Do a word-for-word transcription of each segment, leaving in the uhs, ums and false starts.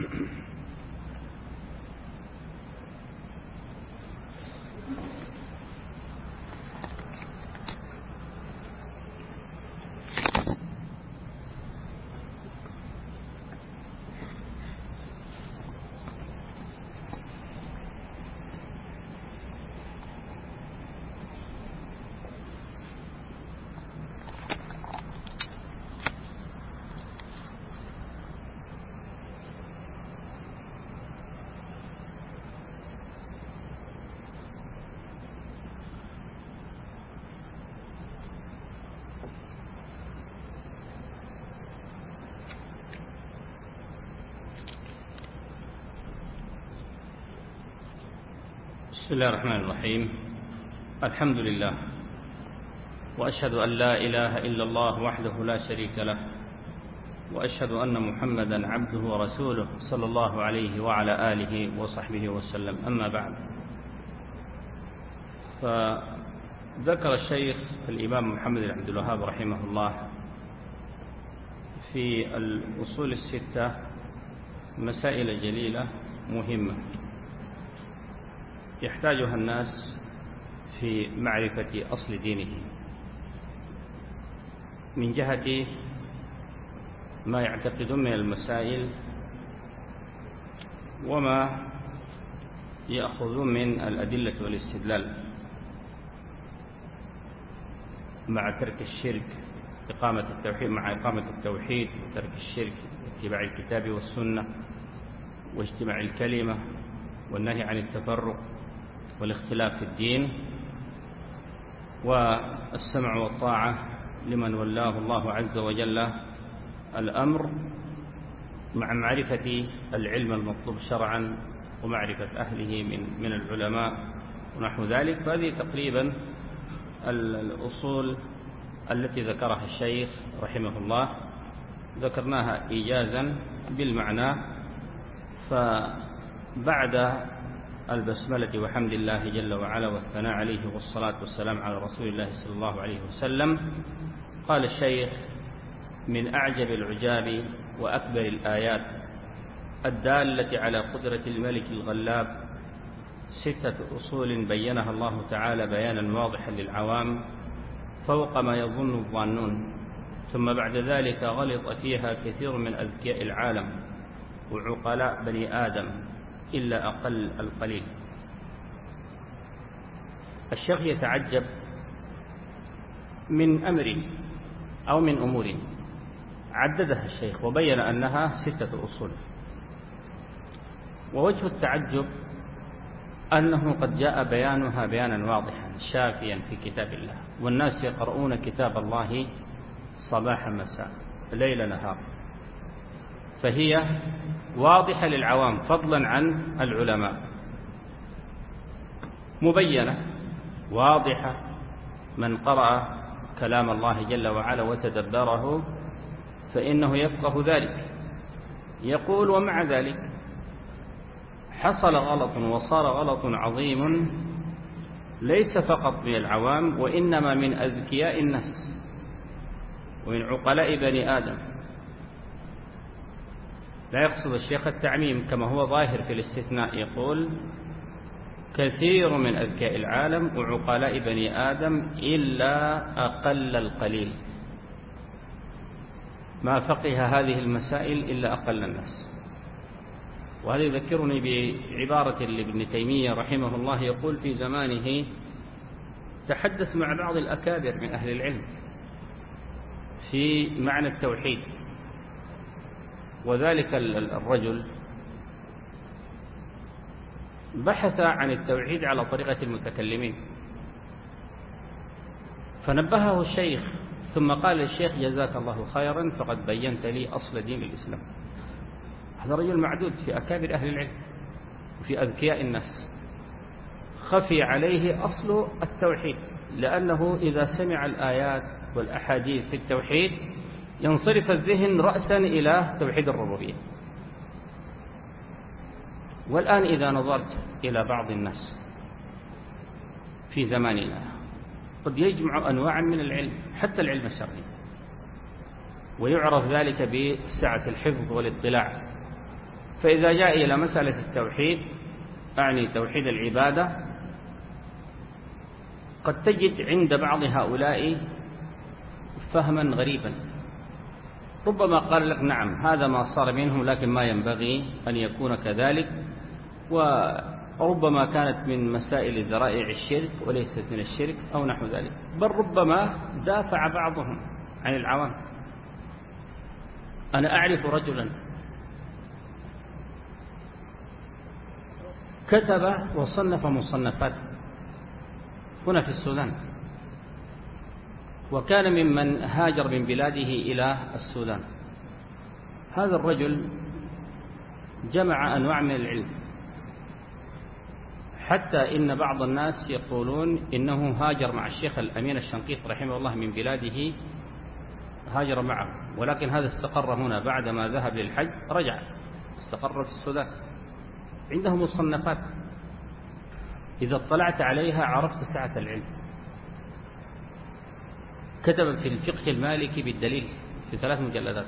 بسم الله الرحمن الرحيم. الحمد لله، وأشهد أن لا إله إلا الله وحده لا شريك له، وأشهد أن محمدا عبده ورسوله صلى الله عليه وعلى آله وصحبه وسلم. أما بعد، فذكر الشيخ الإمام محمد بن عبد الوهاب رحمه الله في الأصول الستة مسائل جليلة مهمة يحتاجها الناس في معرفة أصل دينه، من جهة ما يعتقدون من المسائل وما يأخذون من الأدلة والاستدلال، مع ترك الشرك إقامة التوحيد مع إقامة التوحيد وترك الشرك، اتباع الكتاب والسنة، واجتماع الكلمة، والنهي عن التفرق والاختلاف في الدين، والسمع والطاعة لمن ولاه الله عز وجل الأمر، مع معرفة العلم المطلوب شرعا ومعرفة أهله من من العلماء ونحو ذلك. فهذه تقريبا الأصول التي ذكرها الشيخ رحمه الله، ذكرناها إيجازا بالمعنى. فبعد البسملة وحمد الله جل وعلا والثناء عليه والصلاة والسلام على رسول الله صلى الله عليه وسلم، قال الشيخ: من أعجب العجاب وأكبر الآيات الدالة على قدرة الملك الغلاب ستة أصول بينها الله تعالى بيانا واضحا للعوام فوق ما يظن الظانون، ثم بعد ذلك غلط فيها كثير من أذكياء العالم وعقلاء بني آدم إلا أقل القليل. الشيخ يتعجب من أمر أو من أمور عددها الشيخ وبين أنها ستة أصول، ووجه التعجب أنه قد جاء بيانها بيانا واضحا شافيا في كتاب الله، والناس يقرؤون كتاب الله صباح مساء ليل نهار، فهي واضحة للعوام فضلا عن العلماء، مبينة واضحة. من قرأ كلام الله جل وعلا وتدبره فإنه يفقه ذلك. يقول: ومع ذلك حصل غلط وصار غلط عظيم ليس فقط من العوام وإنما من أذكياء الناس ومن عقلاء بني آدم. لا يقصد الشيخ التعميم كما هو ظاهر في الاستثناء، يقول: كثير من أذكياء العالم وعقلاء بني آدم إلا أقل القليل، ما فقه هذه المسائل إلا أقل الناس. وهذا يذكرني بعبارة لابن تيمية رحمه الله، يقول: في زمانه تحدث مع بعض الأكابر من أهل العلم في معنى التوحيد، وذلك الرجل بحث عن التوحيد على طريقة المتكلمين، فنبهه الشيخ ثم قال للشيخ: جزاك الله خيرا فقد بينت لي أصل دين الإسلام. هذا رجل معدود في أكابر أهل العلم وفي أذكياء الناس، خفي عليه أصل التوحيد، لأنه إذا سمع الآيات والأحاديث في التوحيد ينصرف الذهن رأسا إلى توحيد الربوبية. والآن إذا نظرت إلى بعض الناس في زماننا قد يجمع أنواعا من العلم حتى العلم الشرعي، ويعرف ذلك بسعة الحفظ والاطلاع، فإذا جاء إلى مسألة التوحيد، أعني توحيد العبادة، قد تجد عند بعض هؤلاء فهما غريبا، ربما قال لك نعم هذا ما صار منهم لكن ما ينبغي أن يكون كذلك، وربما كانت من مسائل ذرائع الشرك وليست من الشرك أو نحو ذلك، بل ربما دافع بعضهم عن العوام. أنا أعرف رجلا كتب وصنف مصنفات هنا في السودان، وكان ممن هاجر من بلاده إلى السودان. هذا الرجل جمع أنواع من العلم، حتى إن بعض الناس يقولون إنه هاجر مع الشيخ الأمين الشنقيط رحمه الله من بلاده، هاجر معه، ولكن هذا استقر هنا بعدما ذهب للحج، رجع استقر في السودان. عنده مصنفات إذا اطلعت عليها عرفت سعة العلم. كتب في الفقه المالكي بالدليل في ثلاث مجلدات،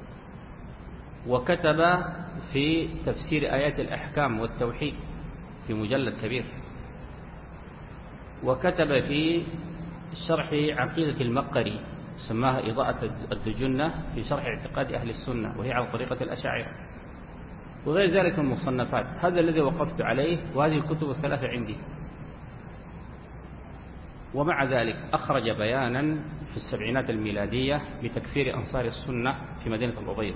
وكتب في تفسير آيات الأحكام والتوحيد في مجلد كبير، وكتب في شرح عقيدة المقري سماها إضاءة الدجنة في شرح اعتقاد أهل السنة، وهي على طريقة الأشاعرة، وغير ذلك من المصنفات. هذا الذي وقفت عليه، وهذه الكتب الثلاثة عندي. ومع ذلك أخرج بيانا في السبعينات الميلادية بتكفير أنصار السنة في مدينة الأبيض،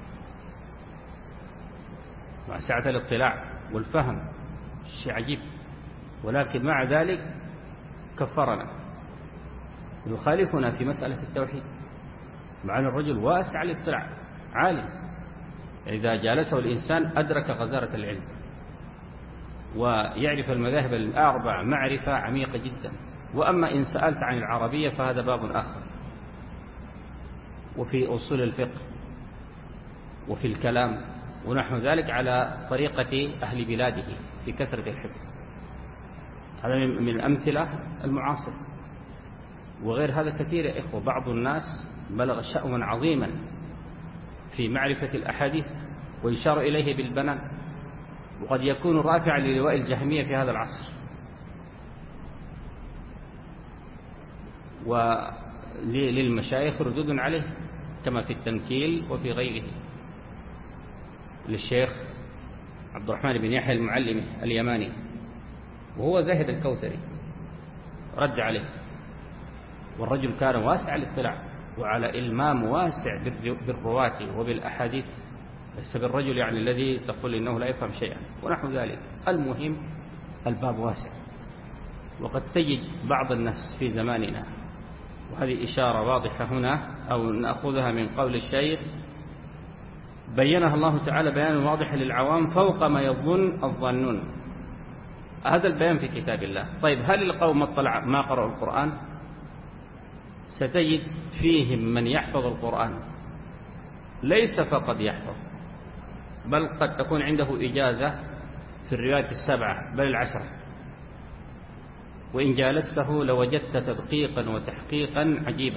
مع سعة الاطلاع والفهم، شيء عجيب، ولكن مع ذلك كفرنا ويخالفنا في مسألة التوحيد، مع أن الرجل واسع الاطلاع عالم، إذا جالسه الإنسان أدرك غزارة العلم ويعرف المذاهب الأربع معرفة عميقة جدا. وأما إن سألت عن العربية فهذا باب آخر، وفي أصول الفقه وفي الكلام ونحو ذلك على طريقة أهل بلاده في كثرة الحفظ. هذا من الأمثلة المعاصرة، وغير هذا كثير يا إخوة. بعض الناس بلغ شأوا عظيما في معرفة الأحاديث ويشار إليه بالبنان، وقد يكون رافعا للواء الجهمية في هذا العصر. وللمشايخ ردود عليه كما في التمثيل وفي غيره. للشيخ عبد الرحمن بن يحيى المعلمي اليماني وهو زاهد الكوثري رد عليه، والرجل كان واسع الاطلاع وعلى إلمام واسع بالرواة وبالأحاديث، ليس بالرجل يعني الذي تقول إنه لا يفهم شيئا ونحو ذلك. المهم الباب واسع. وقد تجد بعض الناس في زماننا، وهذه إشارة واضحة هنا أو نأخذها من قول الشيخ، بينها الله تعالى بيانا واضحا للعوام فوق ما يظن الظنون. هذا البيان في كتاب الله. طيب هل القوم اطلع ما قرأوا القرآن؟ ستجد فيهم من يحفظ القرآن، ليس فقط يحفظ، بل قد تكون عنده إجازة في الروايات السبعة بل العشرة، وإن جالسته لوجدت تدقيقا وتحقيقا عجيبا،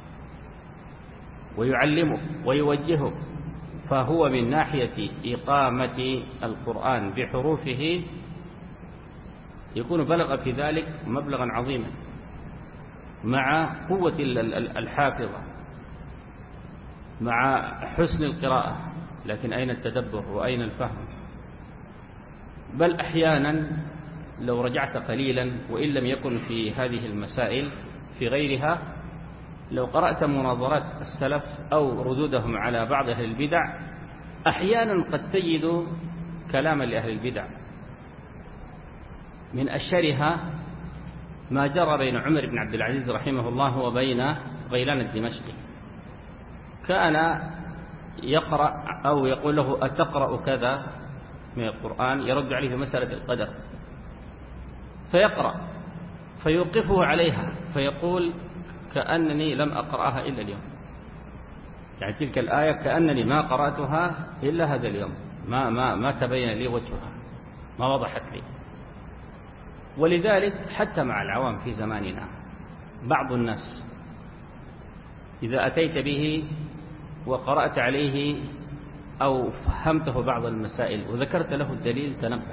ويعلمه ويوجهه. فهو من ناحية إقامة القرآن بحروفه يكون بلغ في ذلك مبلغا عظيما، مع قوة الحافظة، مع حسن القراءة، لكن أين التدبر وأين الفهم؟ بل أحيانا لو رجعت قليلا وإن لم يكن في هذه المسائل في غيرها، لو قرأت مناظرات السلف أو ردودهم على بعض أهل البدع، أحيانا قد تجد كلاما لأهل البدع. من أشهرها ما جرى بين عمر بن عبد العزيز رحمه الله وبين غيلان الدمشقي. كان يقرأ أو يقول له أتقرأ كذا من القرآن، يرد عليه في مسألة القدر، فيقرأ فيوقفه عليها فيقول كأنني لم أقرأها إلا اليوم، يعني تلك الآية كأنني ما قرأتها إلا هذا اليوم، ما, ما, ما تبين لي وجهها، ما وضحت لي. ولذلك حتى مع العوام في زماننا بعض الناس إذا أتيت به وقرأت عليه أو فهمته بعض المسائل وذكرت له الدليل تنبه.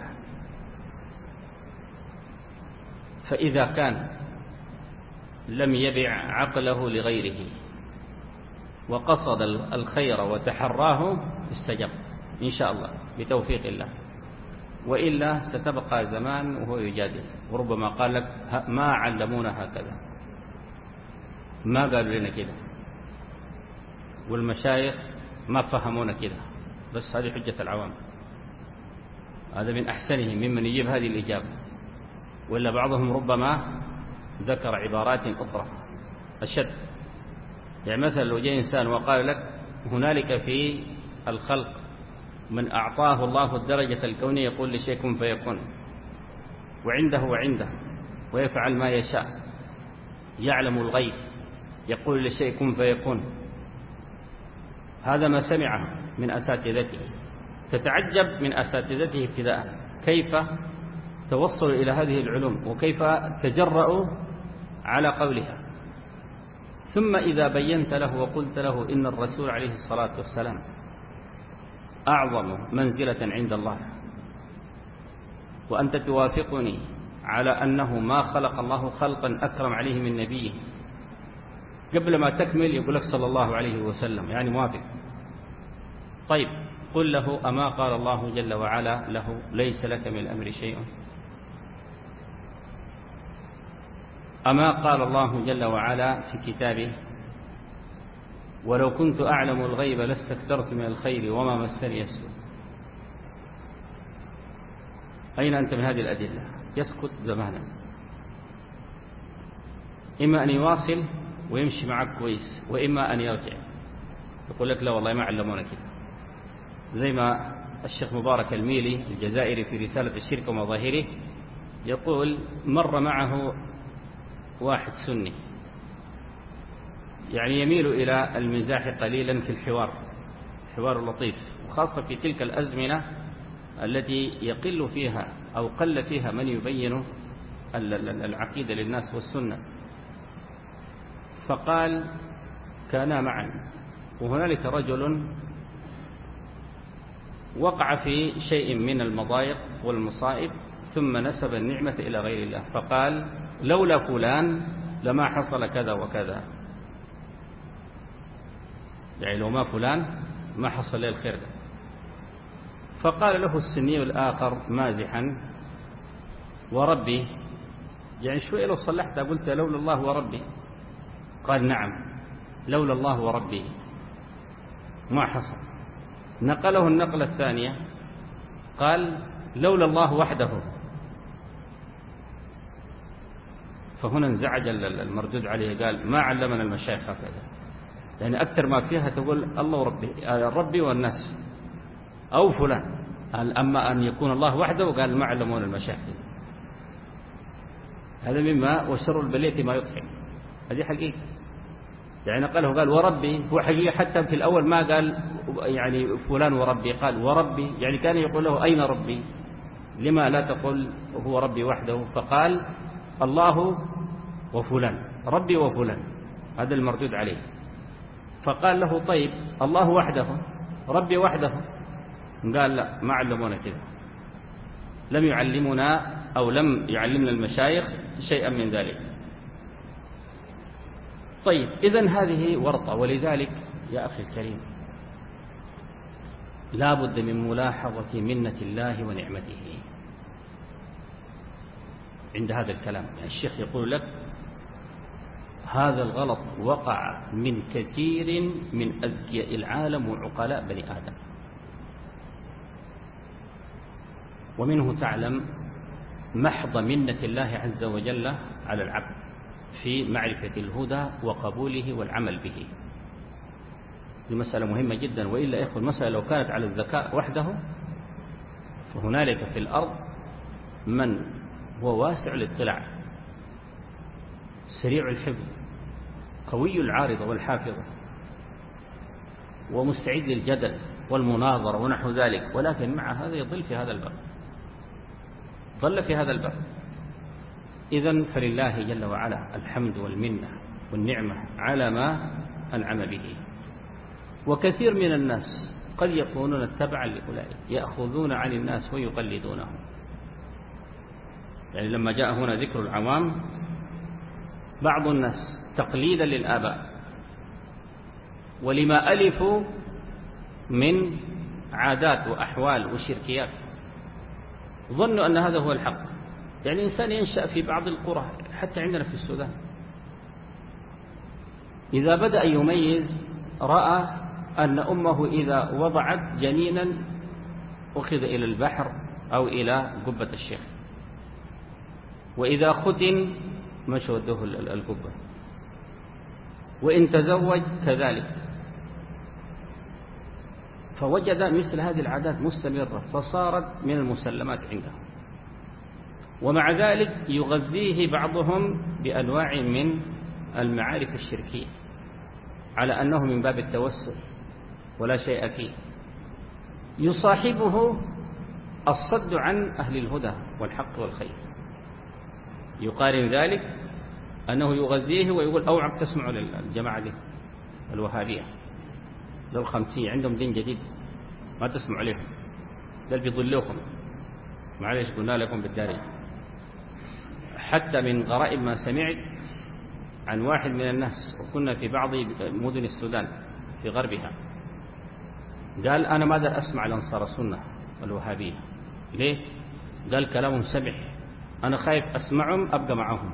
فإذا كان لم يبع عقله لغيره وقصد الخير وتحراه استجب إن شاء الله بتوفيق الله، وإلا ستبقى زمان وهو يجادل، وربما قال لك ما علمونا هكذا، ما قالوا لنا كده، والمشايخ ما فهمونا كده. بس هذه حجة العوام، هذا من أحسنهم ممن يجيب هذه الإجابة. ولا بعضهم ربما ذكر عبارات أخرى أشد. يعني مثلا لو جاء إنسان وقال لك هنالك في الخلق من أعطاه الله الدرجة الكونية يقول لشيء كن فيكون، وعنده وعنده ويفعل ما يشاء، يعلم الغيب يقول لشيء كن فيكون، هذا ما سمعه من أساتذته. تتعجب من أساتذته ابتداء كيف توصلوا إلى هذه العلوم وكيف تجرؤوا على قولها. ثم إذا بينت له وقلت له إن الرسول عليه الصلاة والسلام أعظم منزلة عند الله، وأنت توافقني على أنه ما خلق الله خلقا أكرم عليه من نبيه، قبل ما تكمل يقول لك صلى الله عليه وسلم، يعني موافق. طيب قل له أما قال الله جل وعلا له ليس لك من الأمر شيء؟ أما قال الله جل وعلا في كتابه ولو كنت أعلم الغيب لاستكثرت من الخير وما مسني السوء؟ أين أنت من هذه الأدلة؟ يسكت زمانا، إما أن يواصل ويمشي معك كويس، وإما أن يرجع يقول لك لا والله ما علمونا كده. زي ما الشيخ مبارك الميلي الجزائري في رسالة الشرك ومظاهره يقول مر معه واحد سني يعني يميل إلى المزاح قليلا في الحوار، حوار لطيف، وخاصة في تلك الأزمنة التي يقل فيها أو قل فيها من يبين العقيدة للناس والسنة. فقال كانا معا وهنالك رجل وقع في شيء من المضايق والمصائب ثم نسب النعمة إلى غير الله، فقال لولا فلان لما حصل كذا وكذا، يعني لو ما فلان ما حصل له الخير ده. فقال له السني الآخر مازحا وربي، يعني شوية لو صلحت قلت لولا الله وربي، قال نعم لولا الله وربي ما حصل. نقله النقلة الثانية قال لولا الله وحده، فهنا انزعج المردود عليه، قال ما علمنا المشايخ هكذا، يعني أكثر ما فيها تقول الله وربي، ربي والناس أو فلان، أما أن يكون الله وحده قال ما علمونا المشايخ. هذا مما وشر البلية ما يضحك، هذه حقيقة. يعني نقله قال وربي، هو حقيقة حتى في الأول ما قال يعني فلان وربي، قال وربي، يعني كان يقول له أين ربي، لما لا تقول هو ربي وحده؟ فقال الله وفلان، ربي وفلان، هذا المردود عليه. فقال له طيب الله وحده ربي وحده؟ قال لا ما علمونا كذا، لم يعلمنا أو لم يعلمنا المشايخ شيئا من ذلك. طيب إذن هذه ورطة. ولذلك يا أخي الكريم لا بد من ملاحظة منة الله ونعمته عند هذا الكلام. يعني الشيخ يقول لك هذا الغلط وقع من كثير من أذكياء العالم وعقلاء بني آدم، ومنه تعلم محض منة الله عز وجل على العبد في معرفة الهدى وقبوله والعمل به. دي مسألة مهمة جدا، وإلا إخوة المسألة لو كانت على الذكاء وحده فهنالك في الأرض من هو واسع الاطلاع سريع الحفظ قوي العارضة والحافظة ومستعد للجدل والمناظرة ونحو ذلك، ولكن مع هذا يضل في هذا الباب، ضل في هذا الباب. إذن فلله جل وعلا الحمد والمنة والنعمة على ما أنعم به. وكثير من الناس قد يكونون تبعا لأولئك يأخذون عن الناس ويقلدونهم. يعني لما جاء هنا ذكر العوام بعض الناس تقليدا للآباء ولما ألفوا من عادات وأحوال وشركيات ظنوا أن هذا هو الحق. يعني إنسان ينشأ في بعض القرى حتى عندنا في السودان، إذا بدأ يميز رأى أن أمه إذا وضعت جنينا أخذ إلى البحر أو إلى قبة الشيخ، وإذا ختن مشى ودوه القبة، وإن تزوج كذلك. فوجد مثل هذه العادات مستمرة فصارت من المسلمات عنده، ومع ذلك يغذيه بعضهم بأنواع من المعارف الشركية على أنه من باب التوسل ولا شيء فيه. يصاحبه الصد عن أهل الهدى والحق والخير، يقارن ذلك أنه يغذيه ويقول أوعب تسمعوا للجماعة دي الوهابية ذو الخمسية عندهم دين جديد ما تسمعوا عليهم، ده بيضلوكم، معلش قلنا لكم بالدارج. حتى من غرائب ما سمعت عن واحد من الناس، وكنا في بعض مدن السودان في غربها، قال أنا ما أقدر أسمع الأنصار السنة الوهابية. ليه؟ قال كلامهم سمح، أنا خايف أسمعهم أبقى معهم.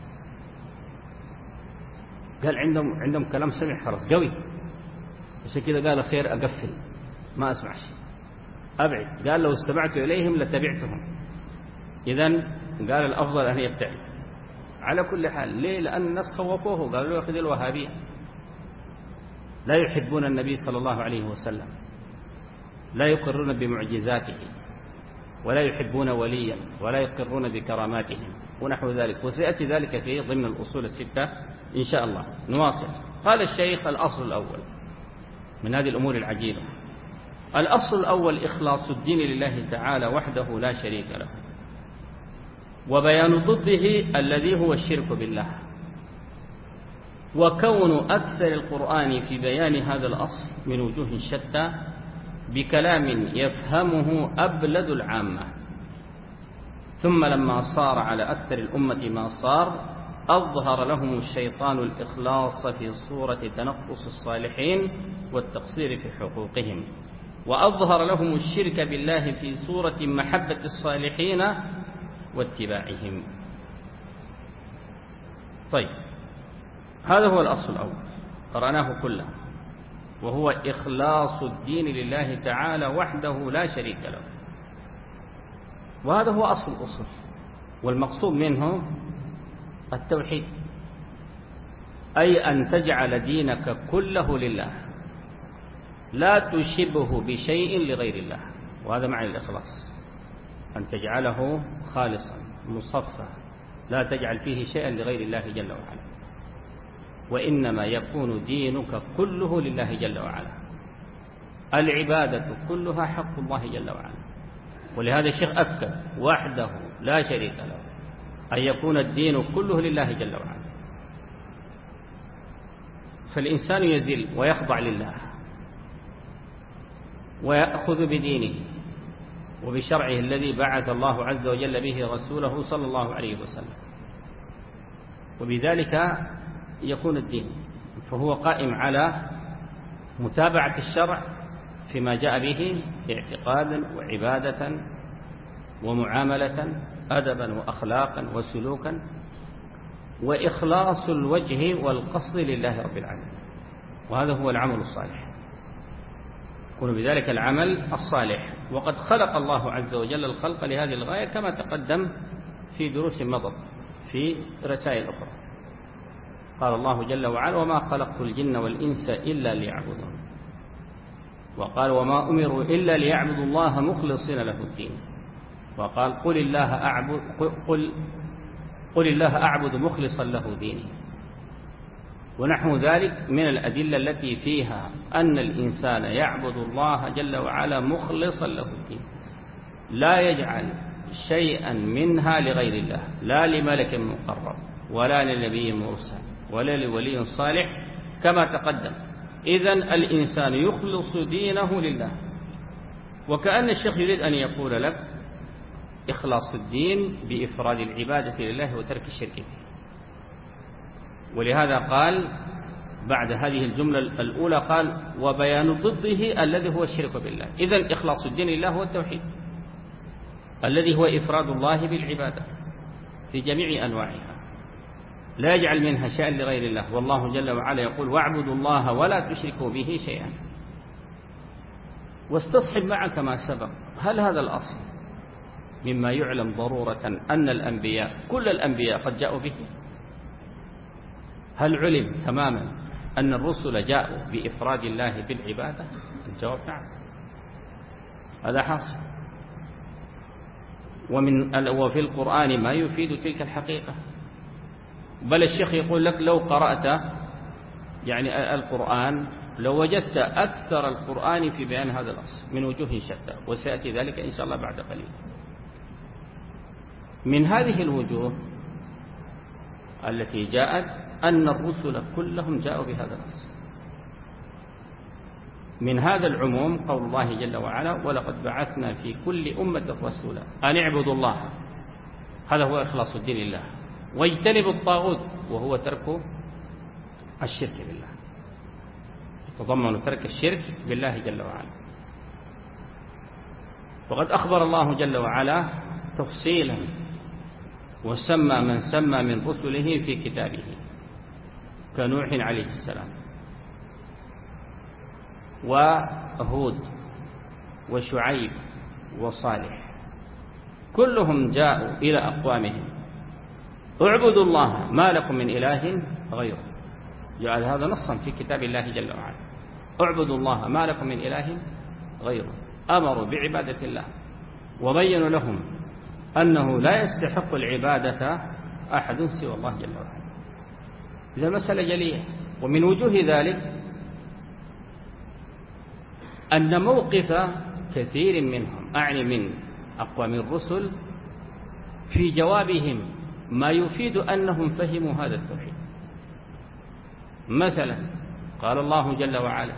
قال عندهم عندهم كلام سمح خلاص قوي، عشان كذا قال خير أقفل ما أسمع شيء أبعد. قال لو استمعت إليهم لتبعتهم. إذن قال الأفضل أن يبتعد. على كل حال ليه؟ لأن الناس خوفوه، قالوا له أخذ الوهابية، لا يحبون النبي صلى الله عليه وسلم، لا يقرون بمعجزاته، ولا يحبون وليا، ولا يقرون بكراماتهم ونحو ذلك. وسيأتي ذلك في ضمن الأصول الستة إن شاء الله. نواصل. قال الشيخ: الأصل الأول من هذه الأمور العجيبة، الأصل الأول إخلاص الدين لله تعالى وحده لا شريك له، وبيان ضده الذي هو الشرك بالله. وكون أكثر القرآن في بيان هذا الأصل من وجوه شتى بكلام يفهمه أبلد العامة. ثم لما صار على أكثر الأمة ما صار، أظهر لهم الشيطان الإخلاص في صورة تنقص الصالحين والتقصير في حقوقهم، وأظهر لهم الشرك بالله في صورة محبة الصالحين واتباعهم. طيب، هذا هو الأصل الأول قرأناه كله، وهو إخلاص الدين لله تعالى وحده لا شريك له. وهذا هو أصل الأصول، والمقصود منه التوحيد، أي أن تجعل دينك كله لله، لا تشبه بشيء لغير الله. وهذا معنى الإخلاص، أن تجعله خالصا مصفى، لا تجعل فيه شيئا لغير الله جل وعلا، وإنما يكون دينك كله لله جل وعلا. العبادة كلها حق الله جل وعلا. ولهذا الشيخ أكد وحده لا شريك له، أن يكون الدين كله لله جل وعلا. فالإنسان يذل ويخضع لله ويأخذ بدينه وبشرعه الذي بعث الله عز وجل به رسوله صلى الله عليه وسلم، وبذلك يكون الدين. فهو قائم على متابعة الشرع فيما جاء به اعتقادا وعبادة ومعاملة، أدبا وأخلاقا وسلوكا، وإخلاص الوجه والقصد لله رب العالمين. وهذا هو العمل الصالح، يكون بذلك العمل الصالح. وقد خلق الله عز وجل الخلق لهذه الغاية كما تقدم في دروس مضت في رسائل أخرى. قال الله جل وعلا: وما خلقت الجن والإنس إلا ليعبدون. وقال: وما أمروا إلا ليعبدوا الله مخلصين له الدين. وقال: قل الله أعبد, قل قل الله أعبد مخلصا له ديني. ونحو ذلك من الأدلة التي فيها أن الإنسان يعبد الله جل وعلا مخلصا له الدين، لا يجعل شيئا منها لغير الله، لا لملك مقرب ولا لنبي مرسل ولا لولي صالح، كما تقدم إذن الإنسان يخلص دينه لله. وكأن الشيخ يريد أن يقول لك إخلاص الدين بإفراد العبادة لله وترك الشرك فيه. ولهذا قال بعد هذه الجملة الأولى قال وبيان ضده الذي هو الشرك بالله. إذن إخلاص الدين لله هو التوحيد الذي هو إفراد الله بالعبادة في جميع أنواعها، لا يجعل منها شيئا لغير الله. والله جل وعلا يقول واعبدوا الله ولا تشركوا به شيئا. واستصحب معك ما سبق. هل هذا الأصل مما يعلم ضرورة أن الأنبياء كل الأنبياء قد جاءوا به؟ هل علم تماما أن الرسل جاءوا بإفراد الله بالعبادة؟ الجواب نعم، هذا حاصل. ومن وفي القرآن ما يفيد تلك الحقيقة. بل الشيخ يقول لك لو قرأت يعني القرآن لو وجدت أكثر القرآن في بيان هذا الأصل من وجوه شتى، وسيأتي ذلك إن شاء الله بعد قليل. من هذه الوجوه التي جاءت أن الرسل كلهم جاءوا بهذا الأصل. من هذا العموم قول الله جل وعلا ولقد بعثنا في كل أمة رسولا أن اعبدوا الله، هذا هو إخلاص الدين لله، واجتنبوا الطاغوت وهو ترك الشرك بالله، يتضمن ترك الشرك بالله جل وعلا. وقد أخبر الله جل وعلا تفصيلا وسمى من سمى من رسله في كتابه كنوح عليه السلام وهود وشعيب وصالح، كلهم جاءوا إلى أقوامهم اعبدوا الله ما لكم من إله غيره. جعل هذا نصا في كتاب الله جل وعلا، اعبدوا الله ما لكم من إله غيره. أمروا بعبادة الله وبينوا لهم أنه لا يستحق العبادة أحد سوى الله جل وعلا. إذا مسألة جلية. ومن وجوه ذلك أن موقف كثير منهم أعني من أقوام الرسل في جوابهم ما يفيد أنهم فهموا هذا التوحيد. مثلا قال الله جل وعلا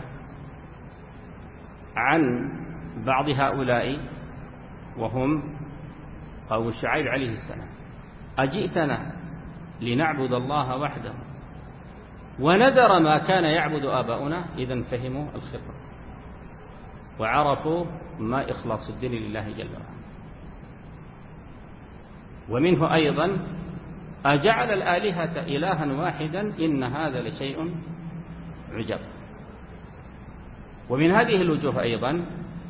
عن بعض هؤلاء وهم قوم شعيب عليه السلام أجئتنا لنعبد الله وحده ونذر ما كان يعبد آباؤنا. إذن فهموا الخطة وعرفوا ما إخلاص الدين لله جل وعلا. ومنه أيضا أجعل الآلهة إلها واحدا إن هذا لشيء عجب. ومن هذه الوجوه أيضا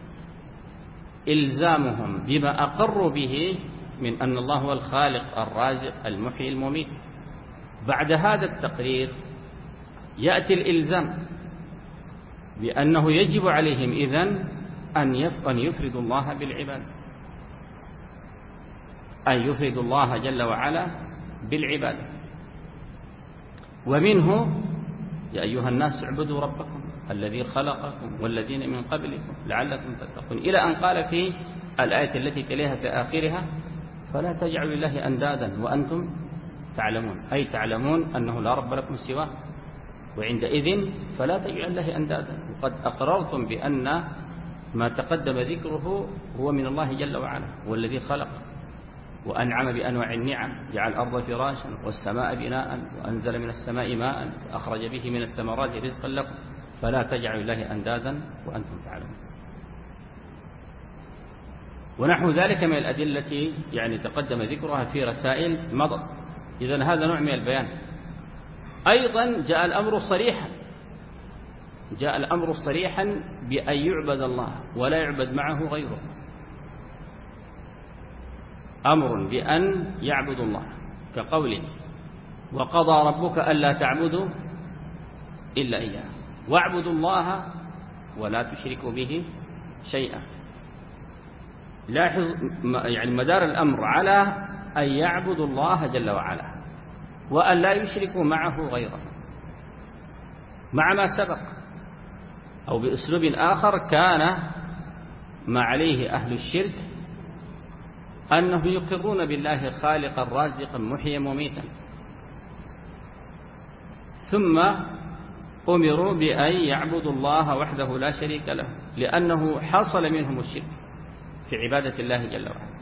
إلزامهم بما أقروا به من أن الله هو الخالق الرازق المحيي المميت. بعد هذا التقرير يأتي الإلزام بأنه يجب عليهم إذن أن يفردوا الله بالعبادة، أن يفردوا الله جل وعلا بالعبادة. ومنه يا أيها الناس اعبدوا ربكم الذي خلقكم والذين من قبلكم لعلكم تتقون، إلى أن قال في الآية التي تليها في آخرها فلا تجعلوا لله أندادا وأنتم تعلمون، أي تعلمون أنه لا رب لكم سواه، وعندئذ فلا تجعل له أندادا. وقد أقررتم بأن ما تقدم ذكره هو من الله جل وعلا، والذي خلق وأنعم بأنواع النعم، جعل الأرض فراشا والسماء بناء وأنزل من السماء ماء فأخرج به من الثمرات رزقا لكم فلا تجعلوا له أندادا وأنتم تعلمون. ونحو ذلك من الأدلة يعني تقدم ذكرها في رسائل مضت. إذن هذا نوع من البيان. أيضا جاء الأمر صريحا جاء الأمر صريحا بأن يعبد الله ولا يعبد معه غيره. أمر بأن يعبدوا الله كقوله وقضى ربك ألا تعبدوا إلا إياه واعبدوا الله ولا تشركوا به شيئا. لاحظ يعني مدار الأمر على أن يعبدوا الله جل وعلا وأن لا يشركوا معه غيره، مع ما سبق أو بأسلوب آخر كان ما عليه أهل الشرك أنه يقرون بالله خالقا رازقا محيا مميتا، ثم أمروا بأن يعبدوا الله وحده لا شريك له، لأنه حصل منهم الشرك في عبادة الله جل وعلا،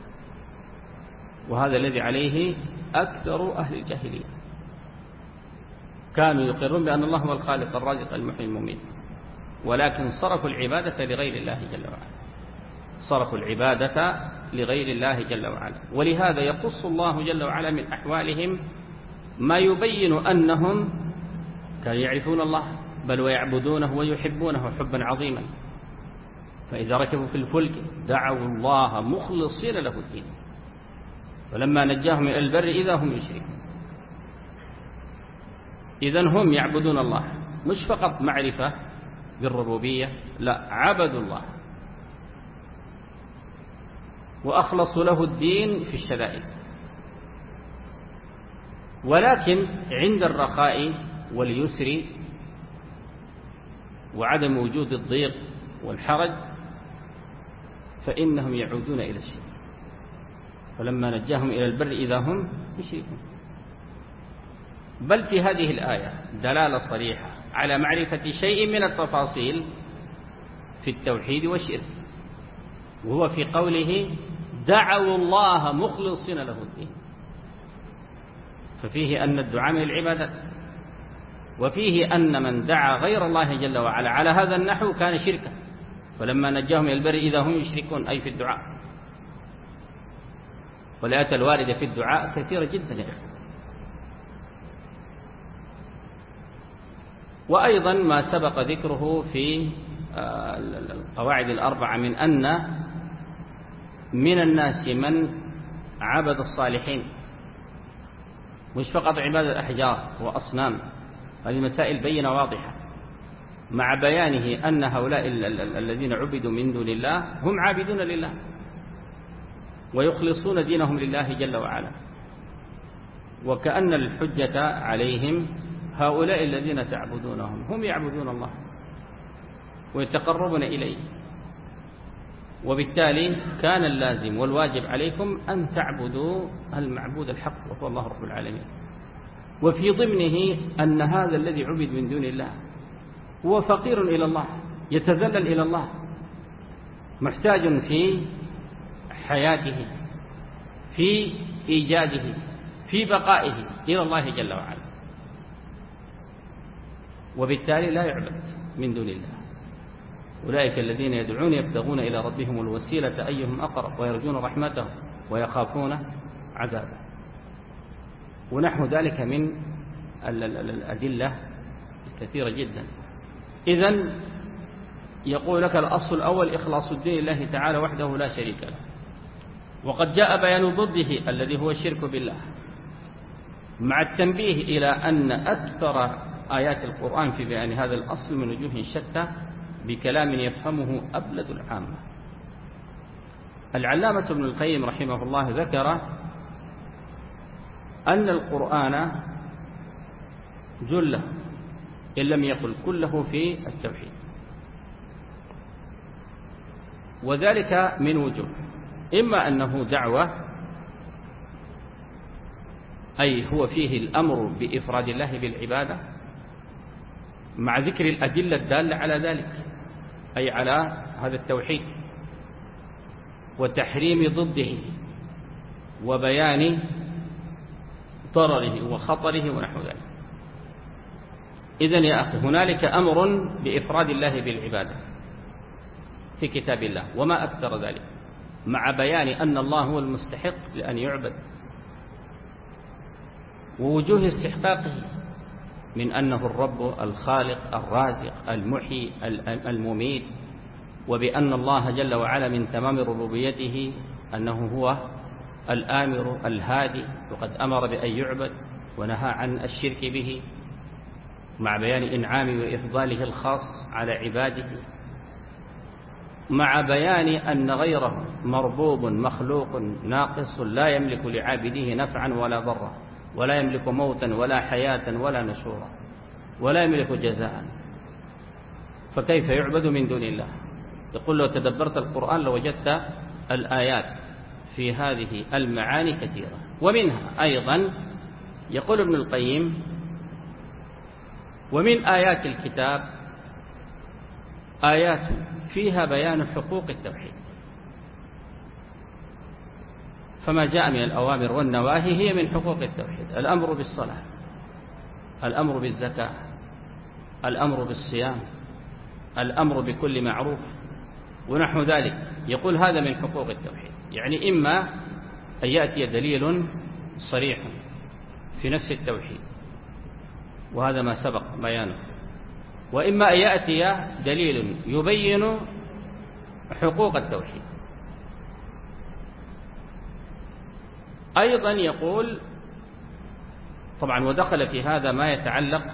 وهذا الذي عليه أكثر أهل الجاهلية. كانوا يقرون بأن الله هو الخالق الرازق المحيي المميت، ولكن صرفوا العبادة لغير الله جل وعلا، صرفوا العبادة لغير الله جل وعلا. ولهذا يقص الله جل وعلا من أحوالهم ما يبين أنهم كانوا يعرفون الله، بل ويعبدونه ويحبونه حبا عظيما. فإذا ركبوا في الفلك دعوا الله مخلصين له الدين، ولما نجاهم إلى البر إذا هم يشركون. إذن هم يعبدون الله، مش فقط معرفة بالربوبية، لا، عبدوا الله وأخلصوا له الدين في الشدائد. ولكن عند الرخاء واليسر وعدم وجود الضيق والحرج فإنهم يعودون إلى الشرك، فلما نجاهم إلى البر إذا هم يشركون. بل في هذه الآية دلالة صريحة على معرفة شيء من التفاصيل في التوحيد والشرك، وهو في قوله دعوا الله مخلصين له الدين، ففيه أن الدعاء من العبادة، وفيه أن من دعا غير الله جل وعلا على هذا النحو كان شركا، فلما نجاهم إلى البر إذا هم يشركون، أي في الدعاء. والآيات الواردة في الدعاء كثيرة جدا. وأيضا ما سبق ذكره في القواعد الأربعة من أن من الناس من عبد الصالحين، مش فقط عبادة الأحجار وأصنام، هذه مسائل بينة واضحة، مع بيانه أن هؤلاء الذين عبدوا من دون الله هم عابدون لله ويخلصون دينهم لله جل وعلا، وكأن الحجة عليهم هؤلاء الذين تعبدونهم هم يعبدون الله ويتقربون إليه، وبالتالي كان اللازم والواجب عليكم أن تعبدوا المعبود الحق وهو الله رب العالمين. وفي ضمنه أن هذا الذي عبد من دون الله هو فقير إلى الله، يتذلل إلى الله، محتاج في حياته، في إيجاده، في بقائه إلى الله جل وعلا، وبالتالي لا يعبد من دون الله. أولئك الذين يدعون يبتغون إلى ربهم الوسيلة أيهم أقرب ويرجون رحمته ويخافون عذابه، ونحو ذلك من الأدلة الكثيرة جدا. إذن يقول لك الأصل الأول إخلاص الدين لله تعالى وحده لا شريك له، وقد جاء بيان ضده الذي هو الشرك بالله، مع التنبيه إلى أن أكثر آيات القرآن في بيان هذا الأصل من وجوه شتى بكلام يفهمه أبلد العامة. العلامة ابن القيم رحمه الله ذكر أن القرآن جله إن لم يقل كله في التوحيد، وذلك من وجوه: إما أنه دعوة، أي هو فيه الأمر بإفراد الله بالعبادة مع ذكر الأدلة الدالة على ذلك، أي على هذا التوحيد، وتحريم ضده وبيان ضرره وخطره ونحو ذلك. إذن يا أخي هنالك أمر بإفراد الله بالعبادة في كتاب الله وما أكثر ذلك، مع بيان أن الله هو المستحق لأن يعبد، ووجوه استحقاقه من أنه الرب الخالق الرازق المحيي المميت، وبأن الله جل وعلا من تمام ربوبيته أنه هو الآمر الهادي، وقد أمر بأن يعبد ونهى عن الشرك به، مع بيان إنعامه وإفضاله الخاص على عباده، مع بيان أن غيره مربوب مخلوق ناقص لا يملك لعابده نفعا ولا ضرا، ولا يملك موتا ولا حياة ولا نشورا، ولا يملك جزاء، فكيف يعبد من دون الله؟ يقول لو تدبرت القرآن لوجدت الآيات في هذه المعاني كثيرة. ومنها أيضا يقول ابن القيم ومن آيات الكتاب آيات فيها بيان حقوق التوحيد، فما جاء من الأوامر والنواهي هي من حقوق التوحيد: الأمر بالصلاة، الأمر بالزكاة، الأمر بالصيام، الأمر بكل معروف ونحو ذلك. يقول هذا من حقوق التوحيد، يعني إما أن يأتي دليل صريح في نفس التوحيد وهذا ما سبق بيانه، وإما أن يأتي دليل يبين حقوق التوحيد. أيضا يقول طبعا ودخل في هذا ما يتعلق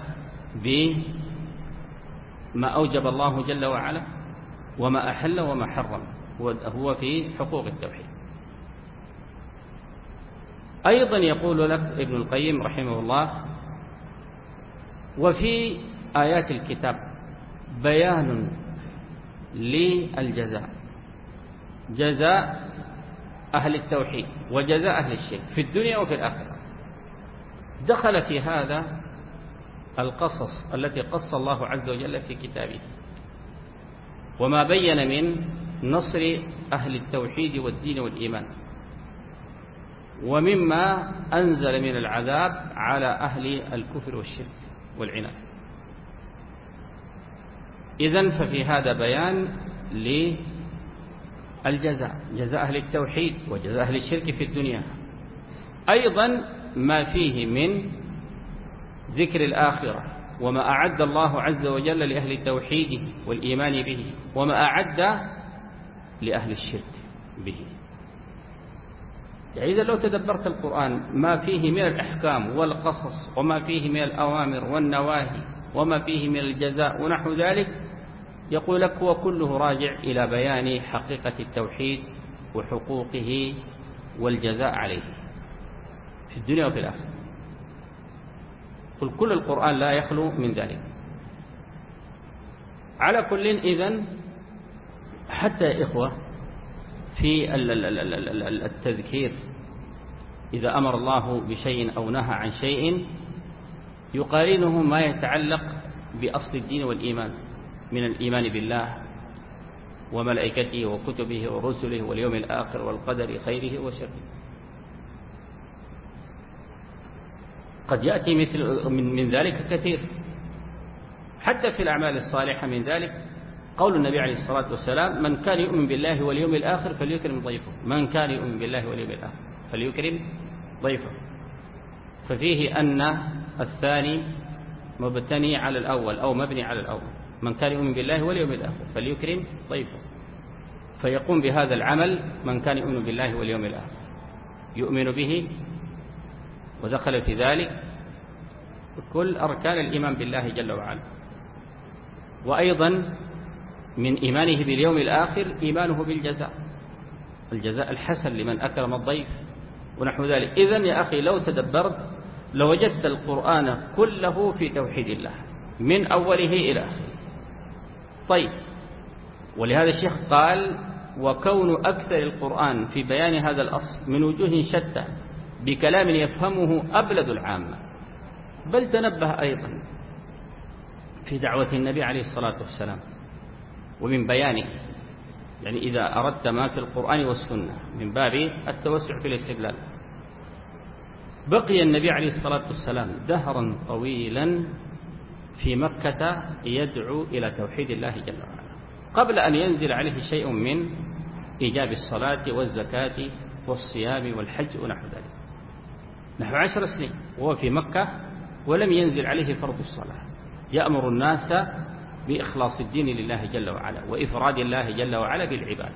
بما أوجب الله جل وعلا وما أحل وما حرم، هو في حقوق التوحيد. أيضا يقول لك ابن القيم رحمه الله: وفي آيات الكتاب بيان للجزاء، جزاء أهل التوحيد وجزاء أهل الشرك في الدنيا وفي الآخرة. دخل في هذا القصص التي قص الله عز وجل في كتابه، وما بين من نصر أهل التوحيد والدين والإيمان، ومما أنزل من العذاب على أهل الكفر والشرك والعناد. إذن ففي هذا بيان للجزاء، جزاء أهل التوحيد وجزاء أهل الشرك في الدنيا. أيضا ما فيه من ذكر الآخرة وما أعد الله عز وجل لأهل التوحيد والإيمان به، وما أعد لأهل الشرك به. يعني إذا لو تدبرت القرآن ما فيه من الأحكام والقصص وما فيه من الأوامر والنواهي وما فيه من الجزاء ونحو ذلك، يقول لك هو كله راجع إلى بيان حقيقة التوحيد وحقوقه والجزاء عليه في الدنيا وفي الآخرة. قل كل القرآن لا يخلو من ذلك. على كل إذن حتى يا إخوة في التذكير إذا أمر الله بشيء أو نهى عن شيء يقارنه ما يتعلق بأصل الدين والإيمان من الإيمان بالله وملائكته وكتبه ورسله واليوم الآخر والقدر خيره وشره. قد يأتي مثل من ذلك كثير حتى في الأعمال الصالحة. من ذلك قول النبي عليه الصلاة والسلام: من كان يؤمن بالله واليوم الآخر فليكرم ضيفه. من كان يؤمن بالله واليوم الآخر فليكرم ضيفه. ففيه أن الثاني مبتني على الأول أو مبني على الأول. من كان يؤمن بالله واليوم الآخر فليكرم ضيفه، فيقوم بهذا العمل من كان يؤمن بالله واليوم الآخر، يؤمن به ودخل في ذلك كل أركان الإيمان بالله جل وعلا. وأيضا من إيمانه باليوم الآخر إيمانه بالجزاء، الجزاء الحسن لمن أكرم الضيف ونحو ذلك. إذن يا أخي لو تدبرت لوجدت القرآن كله في توحيد الله من أوله إلى آخره. طيب، ولهذا الشيخ قال: وكون أكثر القرآن في بيان هذا الأصل من وجوه شتى بكلام يفهمه أبلد العامة. بل تنبه أيضا في دعوة النبي عليه الصلاة والسلام ومن بيانه، يعني إذا أردت ما في القرآن والسنة من باب التوسع في الاستدلال. بقي النبي عليه الصلاة والسلام دهرا طويلا في مكة يدعو إلى توحيد الله جل وعلا قبل أن ينزل عليه شيء من إيجاب الصلاة والزكاة والصيام والحج ونحو ذلك. نحو عشر سنين وهو في مكة ولم ينزل عليه فرض الصلاة، يأمر الناس بإخلاص الدين لله جل وعلا وإفراد الله جل وعلا بالعبادة.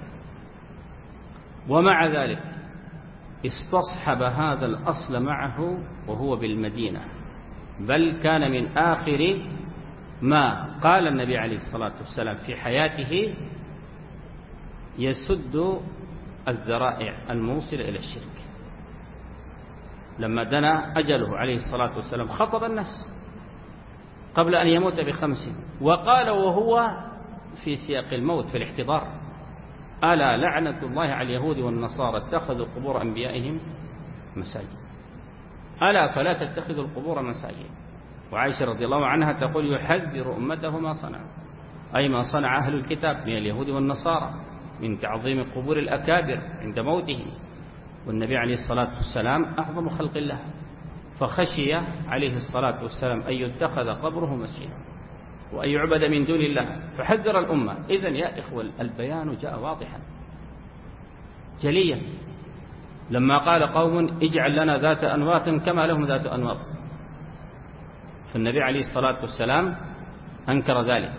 ومع ذلك استصحب هذا الأصل معه وهو بالمدينة، بل كان من آخر ما قال النبي عليه الصلاة والسلام في حياته: يسد الذرائع الموصلة إلى الشرك. لما دنا أجله عليه الصلاة والسلام خطب الناس قبل أن يموت بخمس، وقال وهو في سياق الموت في الاحتضار: ألا لعنة الله على اليهود والنصارى اتخذوا قبور أنبيائهم مساجد. ألا فلا تتخذوا القبور مساجد. وعائشة رضي الله عنها تقول يحذر أمته ما صنع، أي ما صنع أهل الكتاب من اليهود والنصارى من تعظيم قبور الأكابر عند موته، والنبي عليه الصلاة والسلام أعظم خلق الله، فخشي عليه الصلاة والسلام أن يتخذ قبره مسجدا وأن يعبد من دون الله، فحذر الأمة. إذن يا إخوة البيان جاء واضحا جليا، لما قال قوم اجعل لنا ذات أنواط كما لهم ذات أنواط، فالنبي عليه الصلاة والسلام أنكر ذلك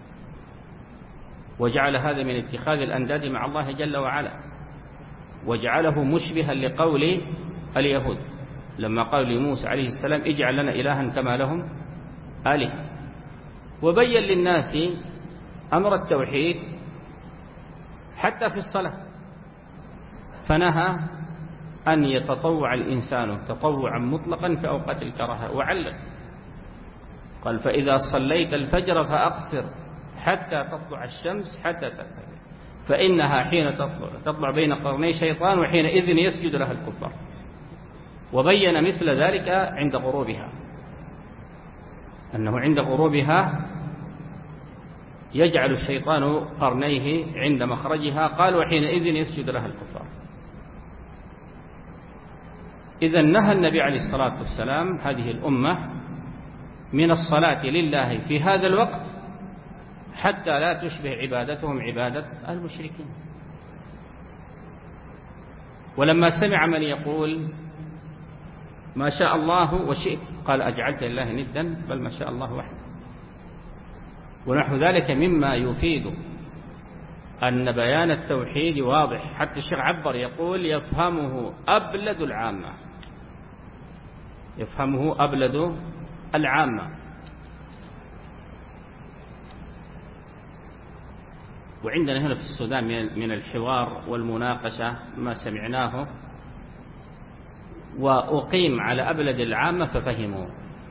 وجعل هذا من اتخاذ الأنداد مع الله جل وعلا، وجعله مشبها لقول اليهود لما قال لموسى عليه السلام اجعل لنا إلها كما لهم آلهة، وبين للناس أمر التوحيد حتى في الصلاة، فنهى أن يتطوع الإنسان تطوعا مطلقا في أوقات الكراهة، وعلق قال فإذا صليت الفجر فأقصر حتى تطلع الشمس حتى ترتفع، فإنها حين تطلع, تطلع بين قرني شيطان وحينئذ يسجد لها الكفار، وبين مثل ذلك عند غروبها، أنه عند غروبها يجعل الشيطان قرنيه عند مخرجها، قال وحينئذ يسجد لها الكفار. إذا نهى النبي عليه الصلاة والسلام هذه الأمة من الصلاة لله في هذا الوقت حتى لا تشبه عبادتهم عبادة المشركين. ولما سمع من يقول ما شاء الله وشئت قال أجعلت لله ندا بل ما شاء الله وحده، ونحو ذلك مما يفيد أن بيان التوحيد واضح. حتى الشيخ عبر يقول يفهمه أبلد العامة، يفهمه أبلد العامة. وعندنا هنا في السودان من الحوار والمناقشة ما سمعناه وأقيم على أبلد العامة ففهموا،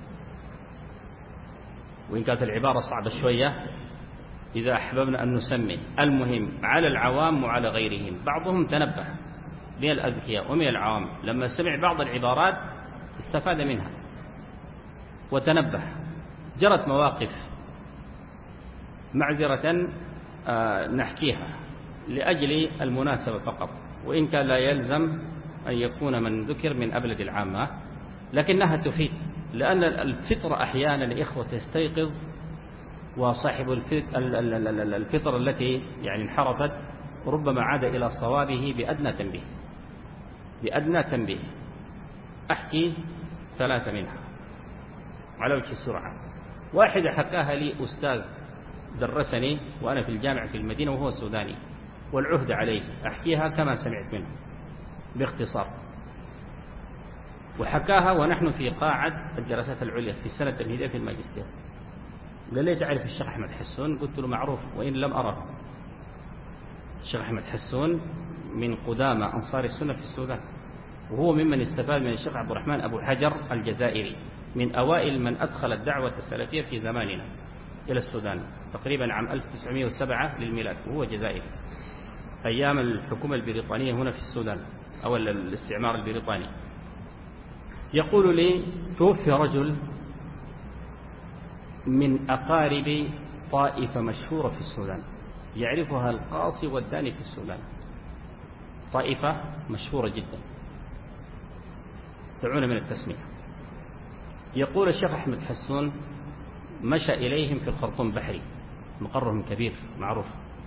وإن كانت العبارة صعبة شوية إذا أحببنا أن نسمي، المهم على العوام وعلى غيرهم. بعضهم تنبه من الأذكياء ومن العوام لما سمع بعض العبارات استفاد منها وتنبه. جرت مواقف معذرة نحكيها لأجل المناسبة فقط، وإن كان لا يلزم أن يكون من ذكر من أبلد العامة، لكنها تفيد، لأن الفطرة أحيانا الإخوة تستيقظ وصاحب الفطر التي يعني انحرفت ربما عاد إلى صوابه بأدنى تنبيه بأدنى تنبيه. أحكي ثلاثة منها على وجه السرعة. واحدة حكاها لي أستاذ درسني وأنا في الجامعة في المدينة وهو سوداني، والعهد عليه أحكيها كما سمعت منه باختصار. وحكاها ونحن في قاعة الدراسات العليا في سنة الهداية في الماجستير. قال لي تعرف الشيخ أحمد حسون؟ قلت له معروف وإن لم أره. الشيخ أحمد حسون من قدامى أنصار السنة في السودان، وهو ممن استفاد من الشيخ عبد الرحمن أبو حجر الجزائري، من أوائل من أدخل الدعوة السلفية في زماننا إلى السودان تقريبا عام ألف وتسعمائة وسبعة للميلاد، وهو جزائري أيام الحكومة البريطانية هنا في السودان أو الاستعمار البريطاني. يقول لي توفي رجل من أقارب طائفة مشهورة في السودان يعرفها القاصي والداني في السودان، طائفة مشهورة جدا دعونا من التسمية. يقول الشيخ أحمد حسون مشى إليهم في الخرطوم بحري، مقرهم كبير معروف،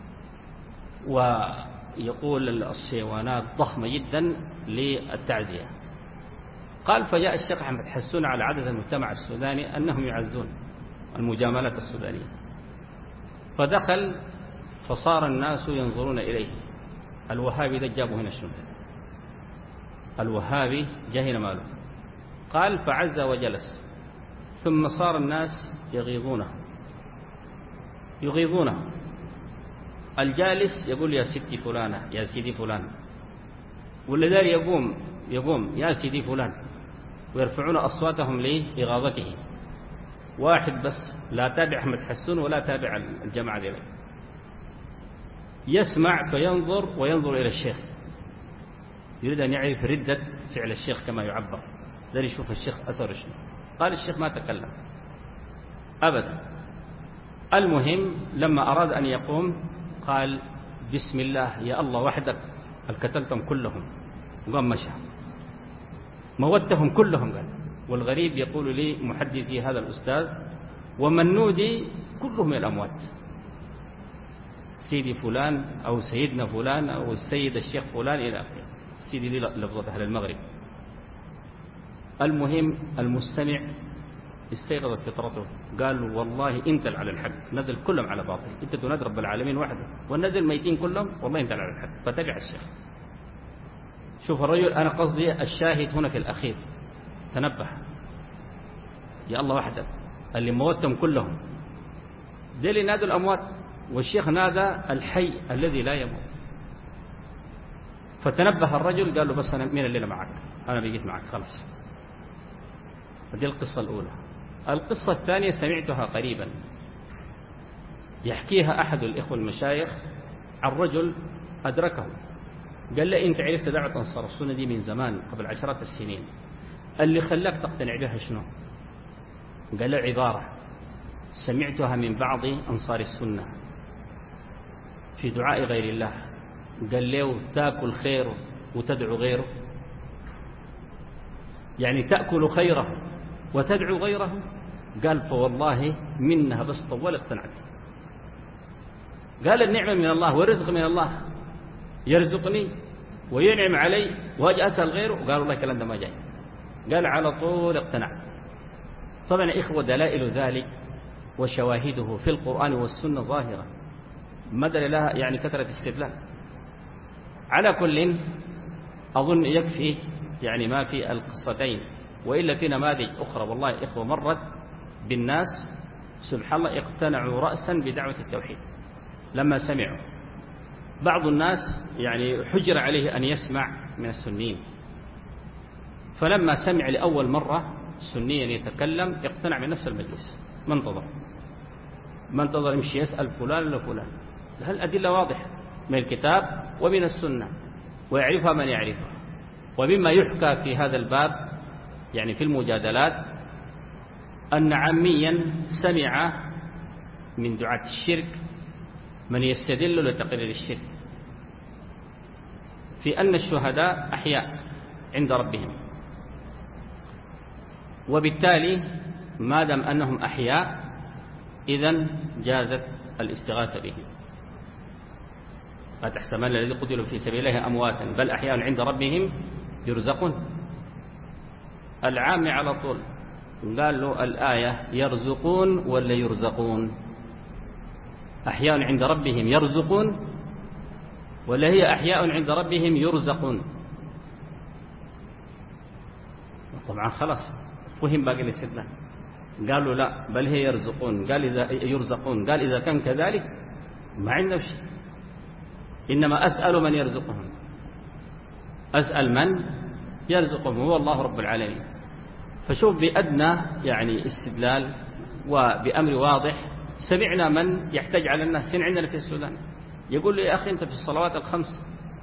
ويقول الصيوانات ضخمة جدا للتعزية. قال فجاء الشيخ أحمد حسون على عادة المجتمع السوداني أنهم يعزون المجاملات السودانية، فدخل فصار الناس ينظرون إليه. الوهابي ده جابه هنا شنو؟ الوهابي جاء هنا ماله؟ قال فعز وجلس، ثم صار الناس يغيظونه يغيظونه الجالس يقول يا ستي فلانة يا سيدي فلان، والذي يقوم يقوم يا سيدي فلان، ويرفعون أصواتهم لإغاظته. واحد بس لا تابع أحمد حسون ولا تابع الجماعة ذي، يسمع فينظر وينظر إلى الشيخ، يريد أن يعرف ردة فعل الشيخ كما يعبر، ذلك يشوف الشيخ أثر شنو. قال الشيخ ما تكلم، أبدا. المهم لما أراد أن يقوم قال بسم الله يا الله وحدك القتلتم كلهم، وقام مشى موتهم كلهم. قال والغريب يقول لي محدثي هذا الأستاذ ومن نودي كلهم من الأموات، سيدي فلان أو سيدنا فلان أو السيد الشيخ فلان إلى آخره، سيدي لي لفظة أهل المغرب. المهم المستمع استيقظت فطرته، قال والله انت على الحق، نزل كلهم على باطل، انت تنادي رب العالمين وحده والنزل ميتين كلهم، والله انت على الحق. فتبع الشيخ. شوف الرجل، انا قصدي الشاهد هنا في الاخير تنبه يا الله وحدك اللي موتهم كلهم، دي اللي نادوا الاموات، والشيخ نادى الحي الذي لا يموت. فتنبه الرجل قال له بس انا من الليله معك، انا بقيت معك خلاص. هذه القصه الاولى. القصة الثانية سمعتها قريبا، يحكيها أحد الإخوة المشايخ عن رجل أدركه، قال له أنت عرفت دعوة أنصار السنة دي من زمان قبل عشرات السنين، اللي خلاك تقتنع بها شنو؟ قال له عبارة سمعتها من بعض أنصار السنة في دعاء غير الله، قال له تأكل خير وتدعو غيره، يعني تأكل خيره وتدعو غيره. قال فوالله منها بس طول اقتنعت. قال النعمة من الله والرزق من الله، يرزقني وينعم علي واجي أسأل غيره، قال والله الكلام ده ما جاي. قال على طول اقتنعت. طبعا إخوة دلائل ذلك وشواهده في القرآن والسنة ظاهرة، مدى لها يعني كثرة استدلال. على كل أظن يكفي يعني ما في القصتين، وإلا في نماذج أخرى والله إخوة مرت بالناس سبحان الله اقتنعوا رأسا بدعوة التوحيد لما سمعوا. بعض الناس يعني حجر عليه أن يسمع من السنين، فلما سمع لأول مرة سنيا يتكلم اقتنع من نفس المجلس، ما انتظر ما انتظر يمشي يسأل فلان ولا فلان. هل الأدلة واضحة من الكتاب ومن السنة ويعرفها من يعرفها. ومما يحكى في هذا الباب يعني في المجادلات أن عاميا سمع من دعاة الشرك من يستدل لتقرير الشرك في أن الشهداء أحياء عند ربهم، وبالتالي ما دام أنهم أحياء إذن جازت الاستغاثة بهم. لا تحسبن الذين قتلوا في سبيل الله أمواتا بل أحياء عند ربهم يرزقون. العام على طول قال له الآية يرزقون ولا يرزقون؟ أحياء عند ربهم يرزقون ولا هي أحياء عند ربهم يرزقون؟ طبعا خلاص فهم باقي الاستدلال. قالوا لا بل هي يرزقون. قال إذا يرزقون قال إذا كان كذلك ما عندنا شيء، إنما أسأل من يرزقهم، أسأل من يرزقهم هو الله رب العالمين. فشوف بأدنى يعني استدلال وبأمر واضح سمعنا من يحتاج على الناس. هنا عندنا في السودان يقول لي يا أخي أنت في الصلوات الخمس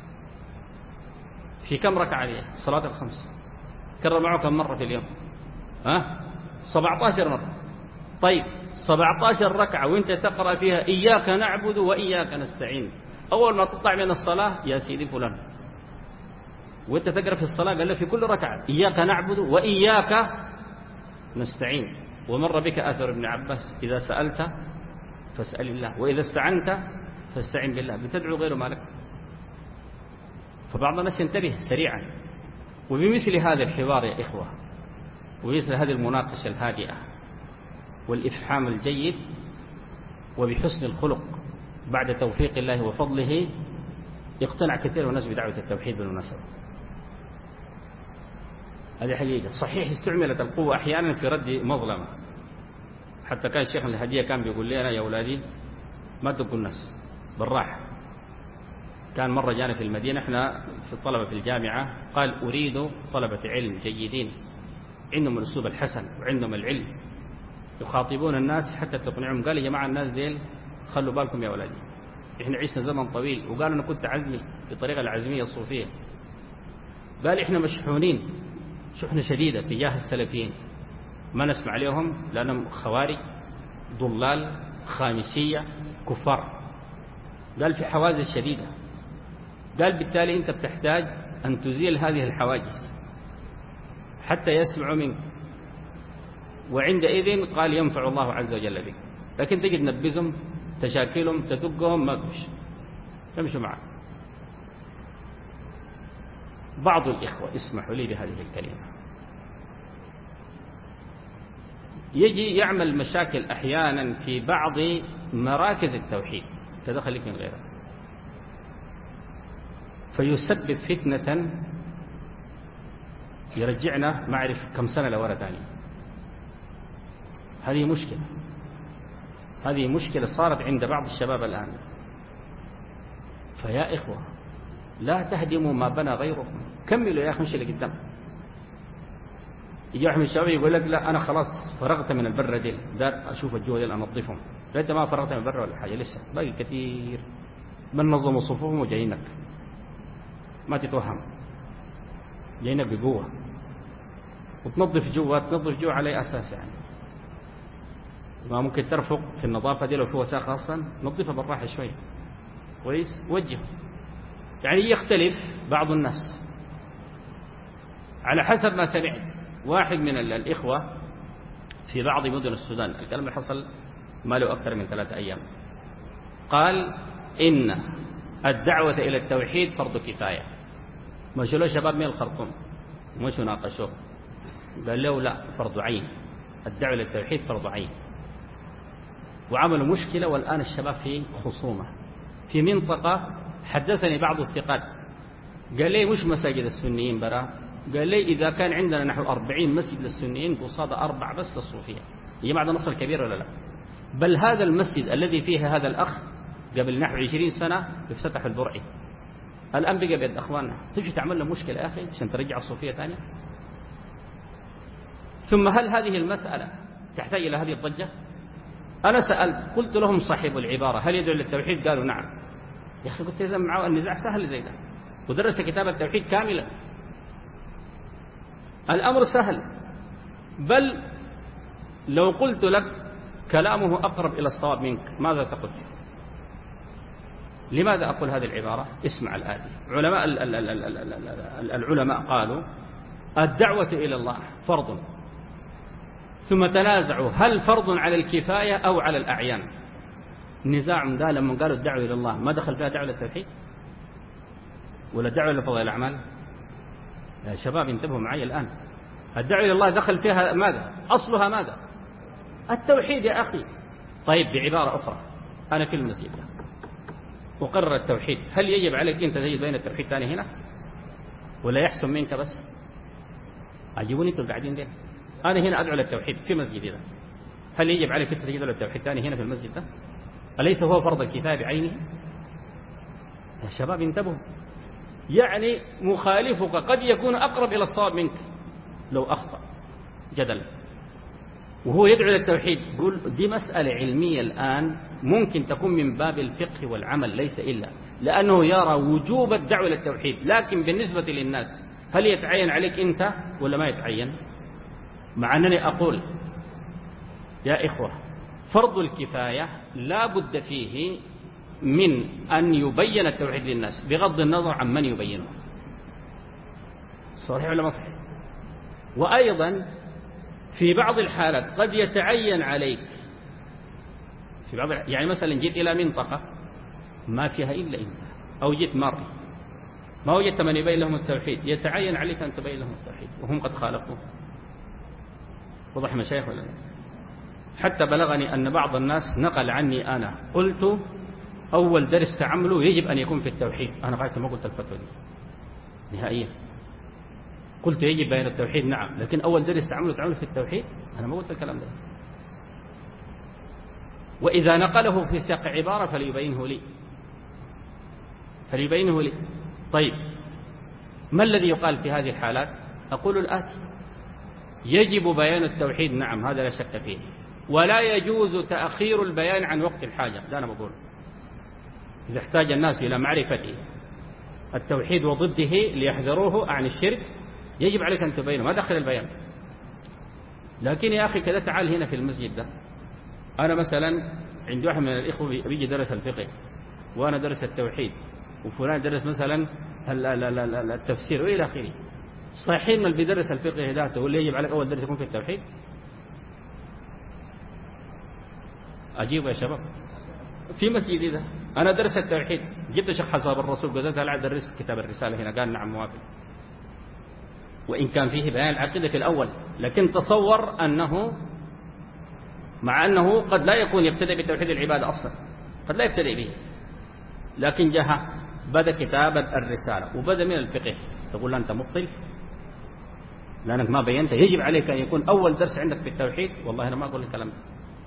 في كم ركعة عليها الصلاة الخمس؟ كرر معه كم مرة في اليوم؟ ها سبعة عشر مرة. طيب سبعة عشر ركعة وانت تقرأ فيها إياك نعبد وإياك نستعين، أول ما تطلع من الصلاة يا سيدي فلان، وانت تقرأ في الصلاة قال له في كل ركعة إياك نعبد وإياك نستعين. ومر بك أثر ابن عباس إذا سألت فاسأل الله وإذا استعنت فاستعن بالله، بتدعو غيره مالك. فبعض الناس ينتبه سريعا. وبمثل هذا الحوار يا إخوة وبمثل هذه المناقشة الهادئة والإفحام الجيد وبحسن الخلق بعد توفيق الله وفضله يقتنع كثير من الناس بدعوة التوحيد بالمناسبة. هذه حقيقة. صحيح استعملت القوة أحيانا في رد مظلمة، حتى كان الشيخ الهدية كان بيقول لنا يا أولادي ما تبقوا الناس بالراحة. كان مرة جانا في المدينة احنا في الطلبة في الجامعة، قال أريد طلبة علم جيدين عندهم الأسلوب الحسن وعندهم العلم يخاطبون الناس حتى تقنعهم. قال يا جماعة الناس ديل خلوا بالكم يا أولادي، احنا عشنا زمن طويل. وقال أنا كنت عزمي بطريقة العزمية الصوفية. قال احنا مشحونين شحنة شديدة تجاه السلفيين، ما نسمع عليهم لأنهم خوارج ضلال، خامسية، كفار. قال في حواجز شديدة. قال بالتالي أنت بتحتاج أن تزيل هذه الحواجز حتى يسمعوا منك، وعندئذ قال ينفع الله عز وجل بك. لكن تجي تنبذهم، تشاكلهم، تدقهم، ما بمشي، تمشي معك. بعض الإخوة اسمحوا لي بهذه الكلمة يجي يعمل مشاكل أحيانا في بعض مراكز التوحيد، تدخل من غيرها، فيسبب فتنة يرجعنا ما أعرف كم سنة لورا ثاني. هذه مشكلة، هذه مشكلة صارت عند بعض الشباب الآن. فيا إخوة لا تهدموا ما بنى غيركم، كملوا يا أخي، مش اللي قدام. يجي واحد من الشباب يقول لك لا أنا خلاص فرغت من البر ديل، دار أشوف الجوه ديل أنظفهم. لا أنت ما فرغت من البر ولا حاجة، لسه باقي كثير. من نظموا صفوفهم وجايينك، ما تتوهم، جايينك بقوة. وتنظف جوا، تنظف جوا على أي أساس يعني؟ ما ممكن ترفق في النظافة دي لو في وساخة أصلا؟ نظفها بالراحة شوي كويس، وجه. يعني يختلف بعض الناس على حسب ما سمعت. واحد من الإخوة في بعض مدن السودان، الكلام اللي حصل ما له أكثر من ثلاثة أيام، قال إن الدعوة إلى التوحيد فرض كفاية. مشوا له شباب من الخرطوم ومشوا ناقشوه، قال له لا، فرض عين، الدعوة إلى التوحيد فرض عين. وعملوا مشكلة، والآن الشباب في خصومة في منطقة. حدثني بعض الثقات قال لي مش مساجد السنيين برا، قال لي إذا كان عندنا نحو أربعين مسجد للسنيين قصاد أربع بس للصوفية. يا جماعة ده نصر كبير ولا لا؟ بل هذا المسجد الذي فيه هذا الأخ قبل نحو عشرين سنة افتتح البرعي، الآن بقى بيد أخواننا. تجي تعمل له مشكلة يا أخي عشان ترجع الصوفية ثانية؟ ثم هل هذه المسألة تحتاج إلى هذه الضجة؟ أنا سألت، قلت لهم صاحب العبارة هل يدعو للتوحيد؟ قالوا نعم. يا أخي قلت إذا معه النزاع سهل زي ده، ودرس كتاب التوحيد كاملا، الأمر سهل. بل لو قلت لك كلامه أقرب إلى الصواب منك ماذا تقول؟ لماذا أقول هذه العبارة؟ اسمع الآتي. علماء العلماء قالوا الدعوة إلى الله فرض، ثم تنازعوا هل فرض على الكفاية أو على الأعيان. نزاع ده لما قالوا الدعوة إلى الله ما دخل فيها دعوة للتوحيد ولا دعوة لفضائل الأعمال؟ يا شباب انتبهوا معي الآن، الدعوة إلى الله دخل فيها ماذا؟ أصلها ماذا؟ التوحيد يا أخي. طيب بعبارة أخرى، أنا في المسجد وقرر التوحيد، هل يجب عليك أنت تجد بين التوحيد ثاني هنا ولا يحسن منك بس؟ عجبوني انتم قاعدين دين. أنا هنا أدعو للتوحيد في مسجدي ده، هل يجب عليك أنت تجد للتوحيد ثاني هنا في المسجد ده؟ أليس هو فرض الكفاية بعينه؟ يا شباب انتبهوا، يعني مخالفك قد يكون أقرب إلى الصواب منك لو أخطأ جدلا، وهو يدعو للتوحيد. قول دي مسألة علمية الآن ممكن تكون من باب الفقه والعمل ليس إلا، لأنه يرى وجوب الدعوة للتوحيد. لكن بالنسبة للناس هل يتعين عليك أنت ولا ما يتعين؟ مع أنني أقول يا إخوة فرض الكفاية لا بد فيه من أن يبين التوحيد للناس بغض النظر عن من يبينه، صحيح ولا ما صحيح؟ وأيضا في بعض الحالات قد يتعين عليك في بعض، يعني مثلا جيت إلى منطقة ما فيها إلا أنت، أو جيت مرة ما وجدت من يبين لهم التوحيد، يتعين عليك أن تبين لهم التوحيد وهم قد خالفوه. وضح مشايخ ولا لا؟ حتى بلغني أن بعض الناس نقل عني أنا قلت أول درس تعمله يجب أن يكون في التوحيد. أنا قلت ما قلت الفتوى دي نهائيا، قلت يجب بيان التوحيد نعم، لكن أول درس تعمله تعمله في التوحيد، أنا ما قلت الكلام ده. وإذا نقله في سياق عبارة فليبينه لي فليبينه لي طيب ما الذي يقال في هذه الحالات؟ أقول الآتي: يجب بيان التوحيد نعم، هذا لا شك فيه، ولا يجوز تأخير البيان عن وقت الحاجة. ده أنا بقول إذا احتاج الناس إلى معرفة التوحيد وضده ليحذروه عن الشرك يجب عليك أن تبينه، ما دخل البيان. لكن يا أخي كذا تعال هنا في المسجد ده أنا مثلا عندي واحد من الإخوة بيجي درس الفقه وأنا درس التوحيد وفلان درس مثلا التفسير وإلى آخره، صحيح من اللي بيدرس الفقه ذاته واللي يجب عليك أول درس يكون في التوحيد؟ أجيب يا شباب. في مسجد إذا أنا درس التوحيد جبت شيخ حساب الرسول قلت له درس كتاب الرسالة هنا، قال نعم موافق، وإن كان فيه بيان العقيدة في الأول، لكن تصور أنه مع أنه قد لا يكون يبتدئ بتوحيد العبادة أصلا، قد لا يبتدئ به، لكن جاء بدأ كتاب الرسالة وبدأ من الفقه، تقول لا أنت مبطل لأنك ما بينت، يجب عليك أن يكون أول درس عندك في التوحيد. والله أنا ما أقول الكلام ده،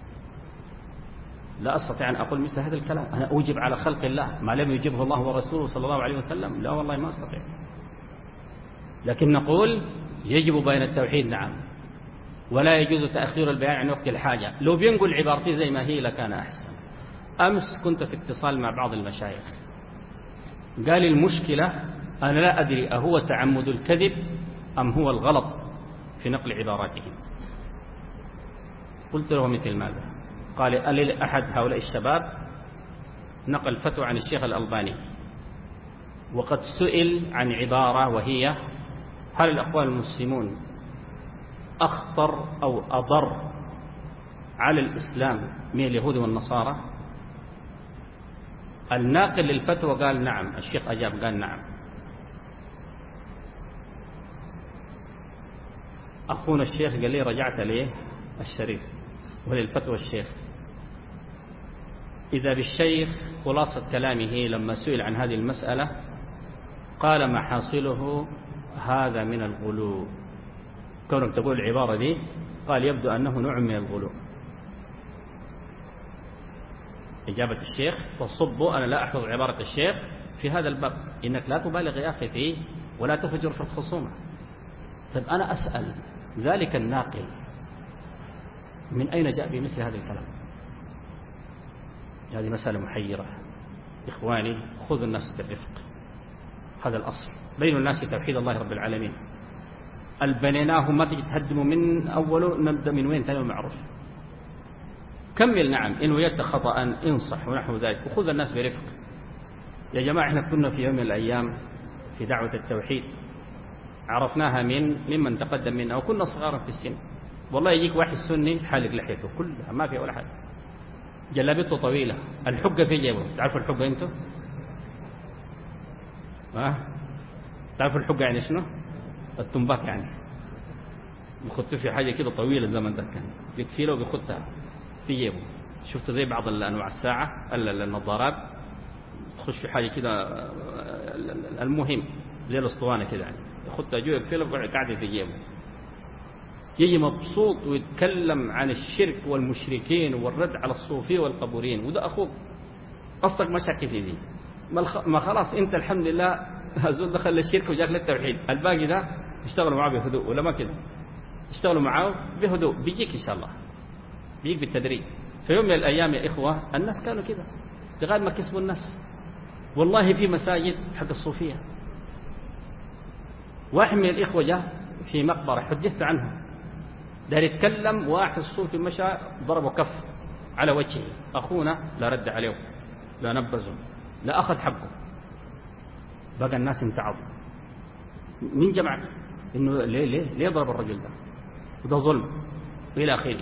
لا أستطيع أن أقول مثل هذا الكلام، أنا أوجب على خلق الله ما لم يجبه الله ورسوله صلى الله عليه وسلم، لا والله ما أستطيع، لكن نقول يجب بين التوحيد نعم، ولا يجوز تأخير البيان عن وقت الحاجة. لو بينقل عبارتي زي ما هي لكان أحسن. أمس كنت في اتصال مع بعض المشايخ قال المشكلة أنا لا أدري أهو تعمد الكذب أم هو الغلط في نقل عباراتهم. قلت له مثل ماذا؟ قال ألي أحد هؤلاء الشباب نقل فتوى عن الشيخ الألباني وقد سئل عن عبارة وهي هل الأخوان المسلمون أخطر أو أضر على الإسلام من اليهود والنصارى؟ الناقل للفتوى قال نعم، الشيخ أجاب قال نعم. أخونا الشيخ قال لي رجعت ليه الشريف وللفتوى الشيخ. إذا بالشيخ خلاصة كلامه لما سئل عن هذه المسألة قال ما حاصله هذا من الغلو. كونك تقول العبارة دي قال يبدو أنه نوع من الغلو. إجابة الشيخ فصبوا، أنا لا أحفظ عبارة الشيخ في هذا الباب، إنك لا تبالغ يا أخي فيه ولا تفجر في الخصومة. طيب أنا أسأل ذلك الناقل من أين جاء بمثل هذا الكلام؟ هذه مسألة محيرة. إخواني خذوا الناس بالرفق، هذا الأصل بين الناس توحيد الله رب العالمين. البنيناه ما تجي تهدموا من أوله، نبدأ من وين ثاني معروف. كمل نعم إن وجدت خطأ انصح ونحو ذلك، وخذ الناس برفق. يا جماعة احنا كنا في يوم من الأيام في دعوة التوحيد عرفناها من ممن تقدم منا وكنا صغارا في السن. والله يجيك واحد سني حالق لحيته كلها ما في ولا حاجة، جلابته طويلة، الحقة في جيبه. تعرفوا الحقة انتوا؟ ها؟ تعرفوا الحقة يعني شنو؟ التنباك يعني. بيخط في حاجة كده طويلة الزمن ده كان بيكفيله وبيخطها في جيبه. شفت زي بعض الأنواع الساعة النظارات تخش في حاجة كده، المهم زي الاسطوانة كده يعني يخطها جوا يكفيله وقاعدة في جيبه. يجي مبسوط ويتكلم عن الشرك والمشركين والرد على الصوفية والقبورين، وده أخوك قصدك مشاكل في دي ما خلاص أنت الحمد لله هزول دخل للشرك وجاك للتوحيد، الباقي ده اشتغلوا معاه بهدوء ولا ما كده؟ اشتغلوا معاه بهدوء بيجيك إن شاء الله، بيجيك بالتدريج. في يوم من الأيام يا إخوة الناس كانوا كده لغاية ما كسبوا الناس. والله في مساجد حق الصوفية واحد من الإخوة جاء في مقبرة حدثت عنه، دار يتكلم واحد صوفي مشى ضربه كف على وجهه، أخونا لا رد عليه لا نبذه لا أخذ حقه، بقى الناس امتعضوا. مين جمع إنه ليه ليه ليه ضرب الرجل ده وده ظلم إلى آخره.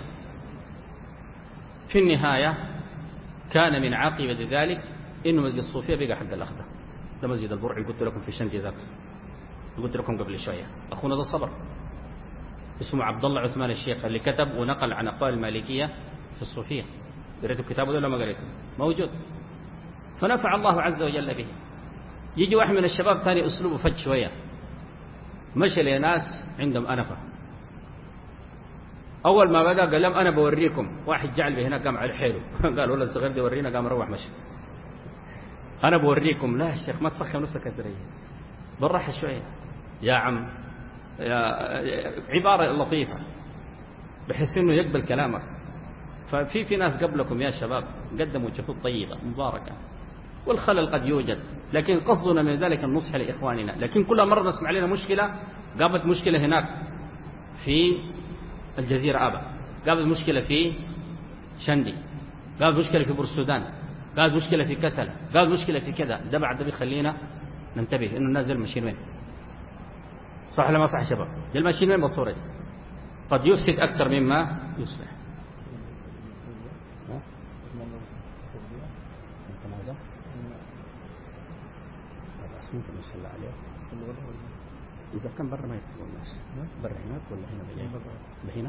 في النهاية كان من عاقبة ذلك إنه مسجد الصوفية بقى حق الأخذة. ده مسجد البرعي قلت لكم في شنجي ذاك، قلت لكم قبل شوية. أخونا ده صبر، اسمه عبد الله عثمان الشيخ اللي كتب ونقل عن أقوال المالكية في الصوفية. قريتوا كتابه ولا ما قريته؟ موجود. فنفع الله عز وجل به. يجي واحد من الشباب ثاني أسلوبه فج شوية، مشى لناس عندهم أنفة. أول ما بدأ قال لهم أنا بوريكم. واحد جعل به هنا قام على حيله قال ولا الصغير دي ورينا، قام روح مشي. أنا بوريكم. لا يا شيخ ما تفخم نفسك الدرية، بالراحة شوية يا عم، يا عبارة لطيفة بحيث إنه يقبل كلامك. ففي في ناس قبلكم يا شباب قدموا جهود طيبة مباركة، والخلل قد يوجد، لكن قصدنا من ذلك النصح لإخواننا. لكن كل مرة نسمع لنا مشكلة، قامت مشكلة هناك في الجزيرة أبا، قامت مشكلة في شندي، قال مشكلة في بورسودان، قال مشكلة في كسل، قال مشكلة في كذا. ده بعد ده بيخلينا ننتبه إنه الناس دول ماشيين وين، صح ولا ما صح يا شباب؟ دول ماشيين وين بالصورة دي؟ قد يفسد أكثر مما يصلح. ممكن يصلى عليه إذا كان برا ما يدخل الناس، برا هناك ولا هنا؟ هنا.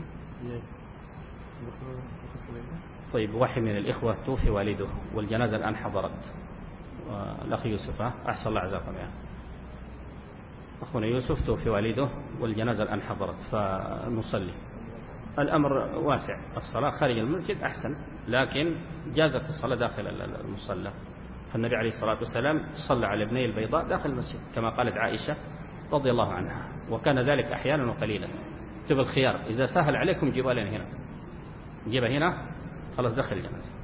طيب، واحد من الإخوة توفي والده والجنازة الآن حضرت، الأخ يوسف أحسن الله عزاكم يعني. أخونا يوسف توفي والده والجنازة الآن حضرت، فنصلي. الأمر واسع، الصلاة خارج المسجد أحسن، لكن جازت الصلاة داخل المصلى. فالنبي عليه الصلاة والسلام صلى على ابني البيضاء داخل المسجد كما قالت عائشة رضي الله عنها، وكان ذلك أحيانا وقليلا. تبقى الخيار، إذا سهل عليكم جيبها لنا هنا، جيبها هنا خلاص دخل الجنازة.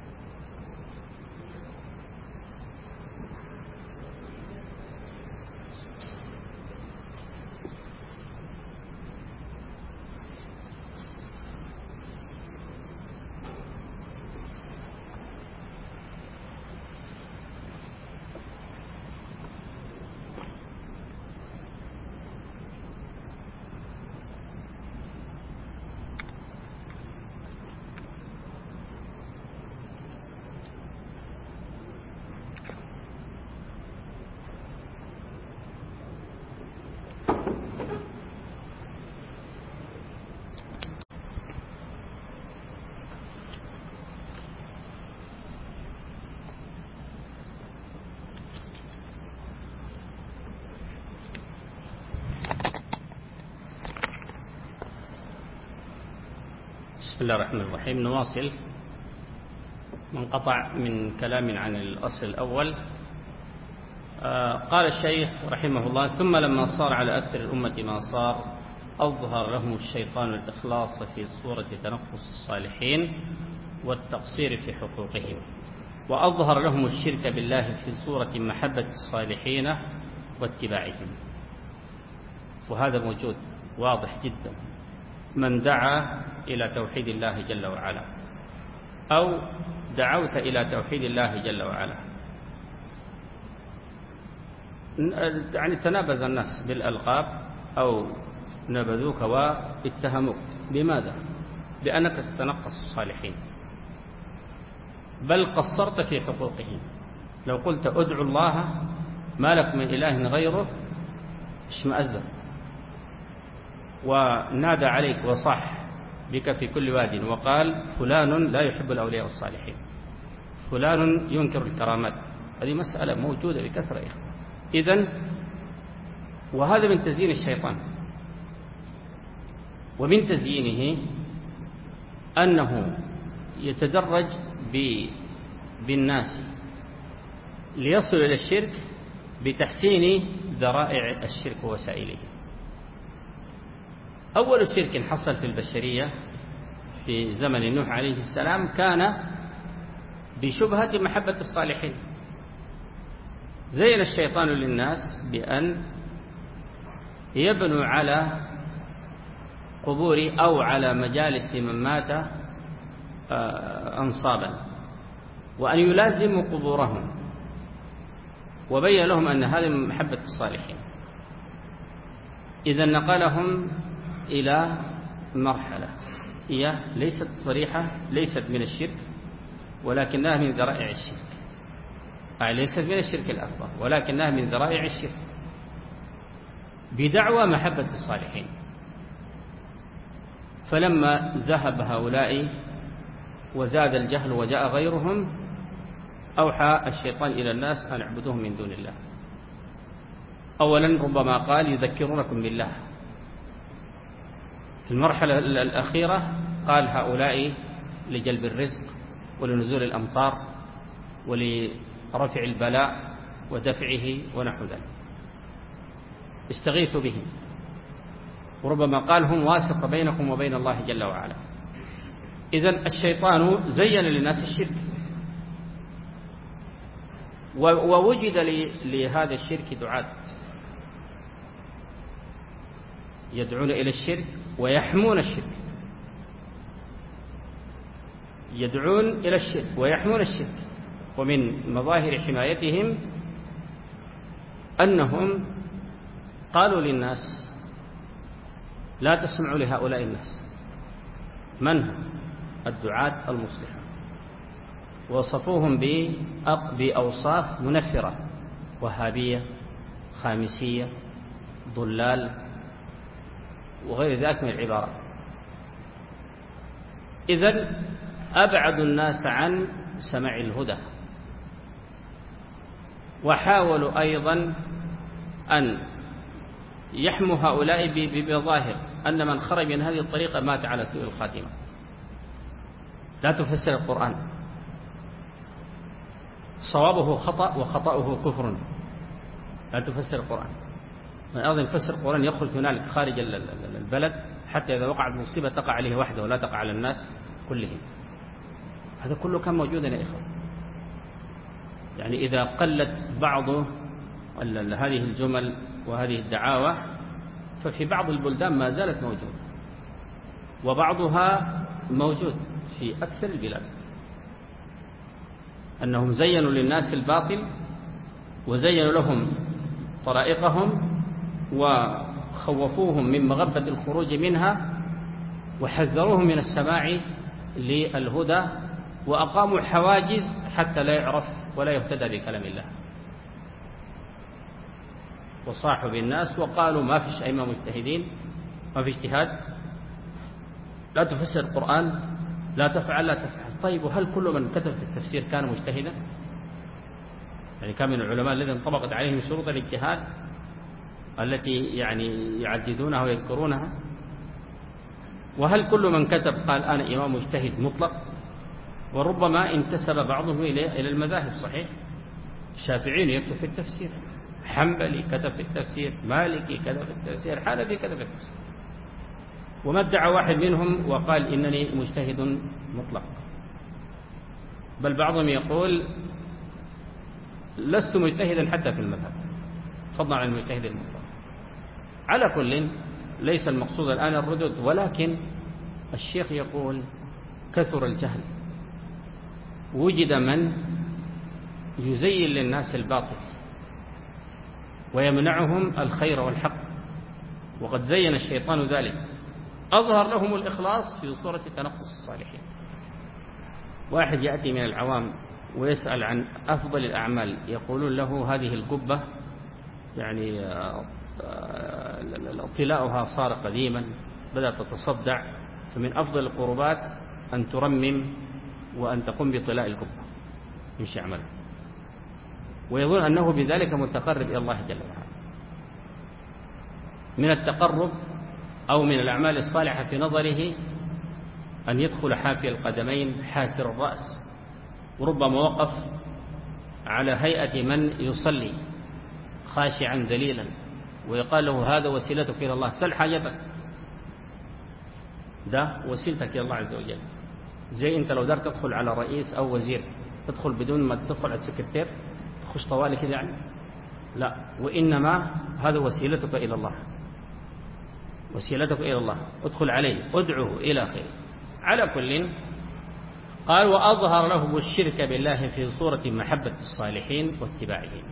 بسم الله الرحمن الرحيم. نواصل منقطع من كلام عن الأصل الأول. آه قال الشيخ رحمه الله: ثم لما صار على أكثر الأمة ما صار، أظهر لهم الشيطان الإخلاص في صورة تنقص الصالحين والتقصير في حقوقهم، وأظهر لهم الشرك بالله في صورة محبة الصالحين واتباعهم. وهذا موجود واضح جدا. من دعا إلى توحيد الله جل وعلا أو دعوت إلى توحيد الله جل وعلا، يعني تنابز الناس بالألقاب أو نبذوك واتهموك. بماذا؟ بأنك تتنقص الصالحين، بل قصرت في حقوقهم. لو قلت ادعوا الله ما لك من إله غيره اشمأزت، ونادى عليك وصح بك في كل واد وقال فلان لا يحب الأولياء الصالحين، فلان ينكر الكرامات. هذه مسألة موجودة بكثرة. إذن وهذا من تزيين الشيطان، ومن تزيينه أنه يتدرج بالناس ليصل إلى الشرك بتحسين ذرائع الشرك ووسائله. أول شرك حصل في البشرية في زمن نوح عليه السلام كان بشبهة محبة الصالحين. زين الشيطان للناس بأن يبنوا على قبور أو على مجالس من مات أنصابا، وأن يلازموا قبورهم، وبين لهم أن هذه من محبة الصالحين. إذا نقلهم إلى مرحلة هي ليست صريحة، ليست من الشرك ولكنها من ذرائع الشرك، أي ليست من الشرك الأكبر ولكنها من ذرائع الشرك، بدعوى محبة الصالحين. فلما ذهب هؤلاء وزاد الجهل وجاء غيرهم، أوحى الشيطان إلى الناس أن اعبدوهم من دون الله. أولا ربما قال يذكرونكم بالله. في المرحلة الأخيرة قال هؤلاء لجلب الرزق ولنزول الأمطار ولرفع البلاء ودفعه ونحو ذلك، استغيثوا بهم. وربما قال هم واسطة بينكم وبين الله جل وعلا. إذن الشيطان زين للناس الشرك، ووجد لهذا الشرك دعاة يدعون إلى الشرك ويحمون الشرك. يدعون إلى الشرك ويحمون الشرك. ومن مظاهر حمايتهم أنهم قالوا للناس لا تسمعوا لهؤلاء الناس. من هم؟ الدعاة المصلحون. ووصفوهم بأوصاف منفرة: وهابية، خامسية، ضلال، وغير ذلك من العبارات. إذن أبعدوا الناس عن سماع الهدى. وحاولوا أيضا أن يحموا هؤلاء بظاهر أن من خرج من هذه الطريقة مات على سوء الخاتمة. لا تفسر القرآن، صوابه خطأ وخطأه كفر. لا تفسر القرآن. من أراد يفسر القرآن يخرج هنالك خارج البلد حتى إذا وقعت مصيبة تقع عليه وحده ولا تقع على الناس كلهم. هذا كله كان موجودا يا إخوة. يعني إذا قلت بعض هذه الجمل وهذه الدعاوى ففي بعض البلدان ما زالت موجودة، وبعضها موجود في أكثر البلاد. أنهم زينوا للناس الباطل وزينوا لهم طرائقهم وخوفوهم من مغبة الخروج منها وحذروهم من السماع للهدى وأقاموا حواجز حتى لا يعرف ولا يهتدى بكلام الله. وصاحوا بالناس وقالوا ما فيش أئمة مجتهدين، ما في اجتهاد، لا تفسر القرآن، لا تفعل لا تفعل. طيب وهل كل من كتب في التفسير كان مجتهدا؟ يعني كان من العلماء الذين انطبقت عليهم شروط الاجتهاد التي يعني يعددونها ويذكرونها؟ وهل كل من كتب قال أنا إمام مجتهد مطلق؟ وربما انتسب بعضهم إلى المذاهب. صحيح، الشافعي يكتب في التفسير، حنبلي كتب في التفسير، مالكي كتب في التفسير، حنفي كتب في التفسير. وما ادعى واحد منهم وقال إنني مجتهد مطلق. بل بعضهم يقول لست مجتهدا حتى في المذهب، فضلا عن المجتهد المطلق. على كل، ليس المقصود الآن الردود، ولكن الشيخ يقول كثر الجهل، وجد من يزين للناس الباطل ويمنعهم الخير والحق، وقد زين الشيطان ذلك. أظهر لهم الإخلاص في صورة تنقص الصالحين. واحد يأتي من العوام ويسأل عن أفضل الأعمال، يقولون له هذه القبة يعني طلاؤها صار قديما، بدأت تتصدع، فمن أفضل القربات أن ترمم وأن تقوم بطلاء القبة من شعمل، ويظن أنه بذلك متقرب إلى الله جل وعلا. من التقرب أو من الأعمال الصالحة في نظره أن يدخل حافي القدمين حاسر الرأس، وربما وقف على هيئة من يصلي خاشعا ذليلا، ويقال له هذا وسيلتك إلى الله، سل حاجتك، ده وسيلتك إلى الله عز وجل. زي أنت لو دار تدخل على رئيس أو وزير، تدخل بدون ما تدخل على السكرتير، تخش طوالي كده يعني؟ لا، وإنما هذا وسيلتك إلى الله، وسيلتك إلى الله، ادخل عليه، ادعوه إلى خير. على كل، قال وأظهر لهم الشرك بالله في صورة محبة الصالحين واتباعهم.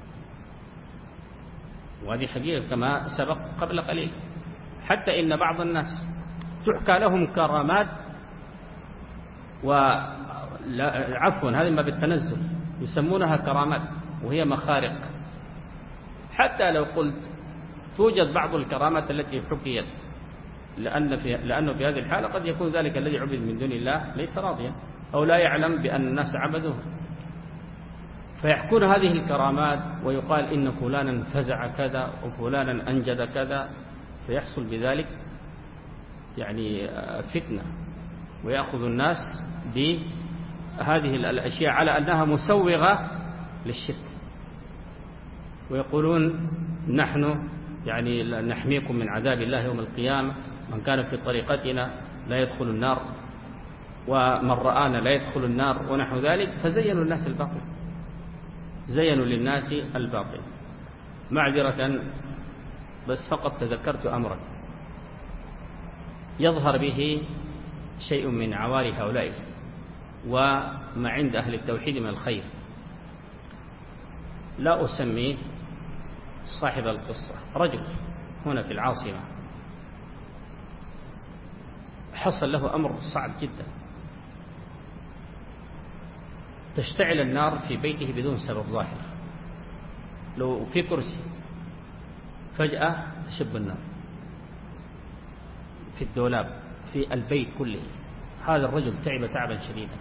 وهذه حقيقة كما سبق قبل قليل. حتى إن بعض الناس تحكى لهم كرامات، وعفوا هذه ما بالتنزل يسمونها كرامات وهي مخارق. حتى لو قلت توجد بعض الكرامات التي حكيت، لأن في لأنه في هذه الحالة قد يكون ذلك الذي عبد من دون الله ليس راضيا أو لا يعلم بأن الناس عبدوه، فيحكون هذه الكرامات ويقال إن فلانا فزع كذا وفلانا أنجد كذا، فيحصل بذلك يعني فتنة، ويأخذ الناس بهذه الأشياء على أنها مسوغة للشرك، ويقولون نحن يعني نحميكم من عذاب الله يوم القيامة، من كان في طريقتنا لا يدخل النار، ومن رآنا لا يدخل النار، ونحو ذلك. فزينوا الناس الباطل، زينوا للناس الباطل. معذرة بس فقط تذكرت أمرا يظهر به شيء من عوار هؤلاء وما عند أهل التوحيد من الخير. لا أسميه صاحب القصة، رجل هنا في العاصمة حصل له أمر صعب جدا، تشتعل النار في بيته بدون سبب ظاهر، لو في كرسي فجأة تشب النار في الدولاب في البيت كله. هذا الرجل تعب تعبا شديدا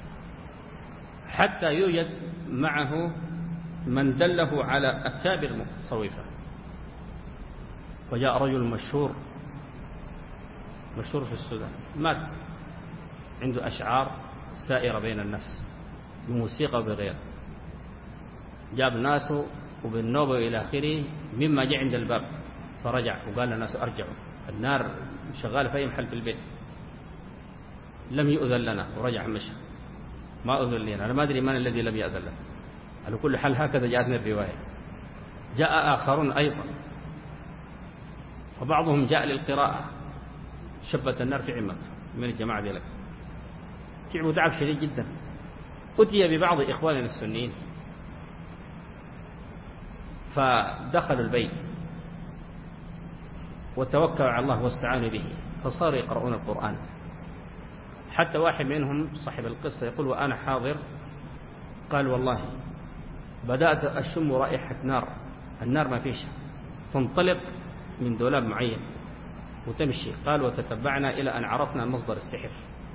حتى يوجد معه من دله على أكابر المتصوفة، وجاء رجل مشهور مشهور في السودان مات، عنده أشعار سائرة بين الناس بموسيقى وبغير، جاب ناسه وبالنوبة إلى آخره، مما جاء عند الباب فرجع وقال للناس أرجعوا، النار شغالة في أي محل في البيت. لم يؤذن لنا ورجع مشى، ما أذن لنا، أنا ما أدري من الذي لم يأذن لنا. على كل حال هكذا جاءتنا الرواية. جاء آخرون أيضا فبعضهم جاء للقراءة، شبت النار في عمته من الجماعة ذلك، تعبوا تعب شديد جدا. أتي ببعض إخواننا السنيين فدخلوا البيت وتوكلوا على الله واستعانوا به، فصاروا يقرؤون القرآن. حتى واحد منهم صاحب القصة يقول وأنا حاضر، قال والله بدأت أشم رائحة نار، النار ما فيش، تنطلق من دولاب معين وتمشي. قال وتتبعنا إلى أن عرفنا مصدر السحر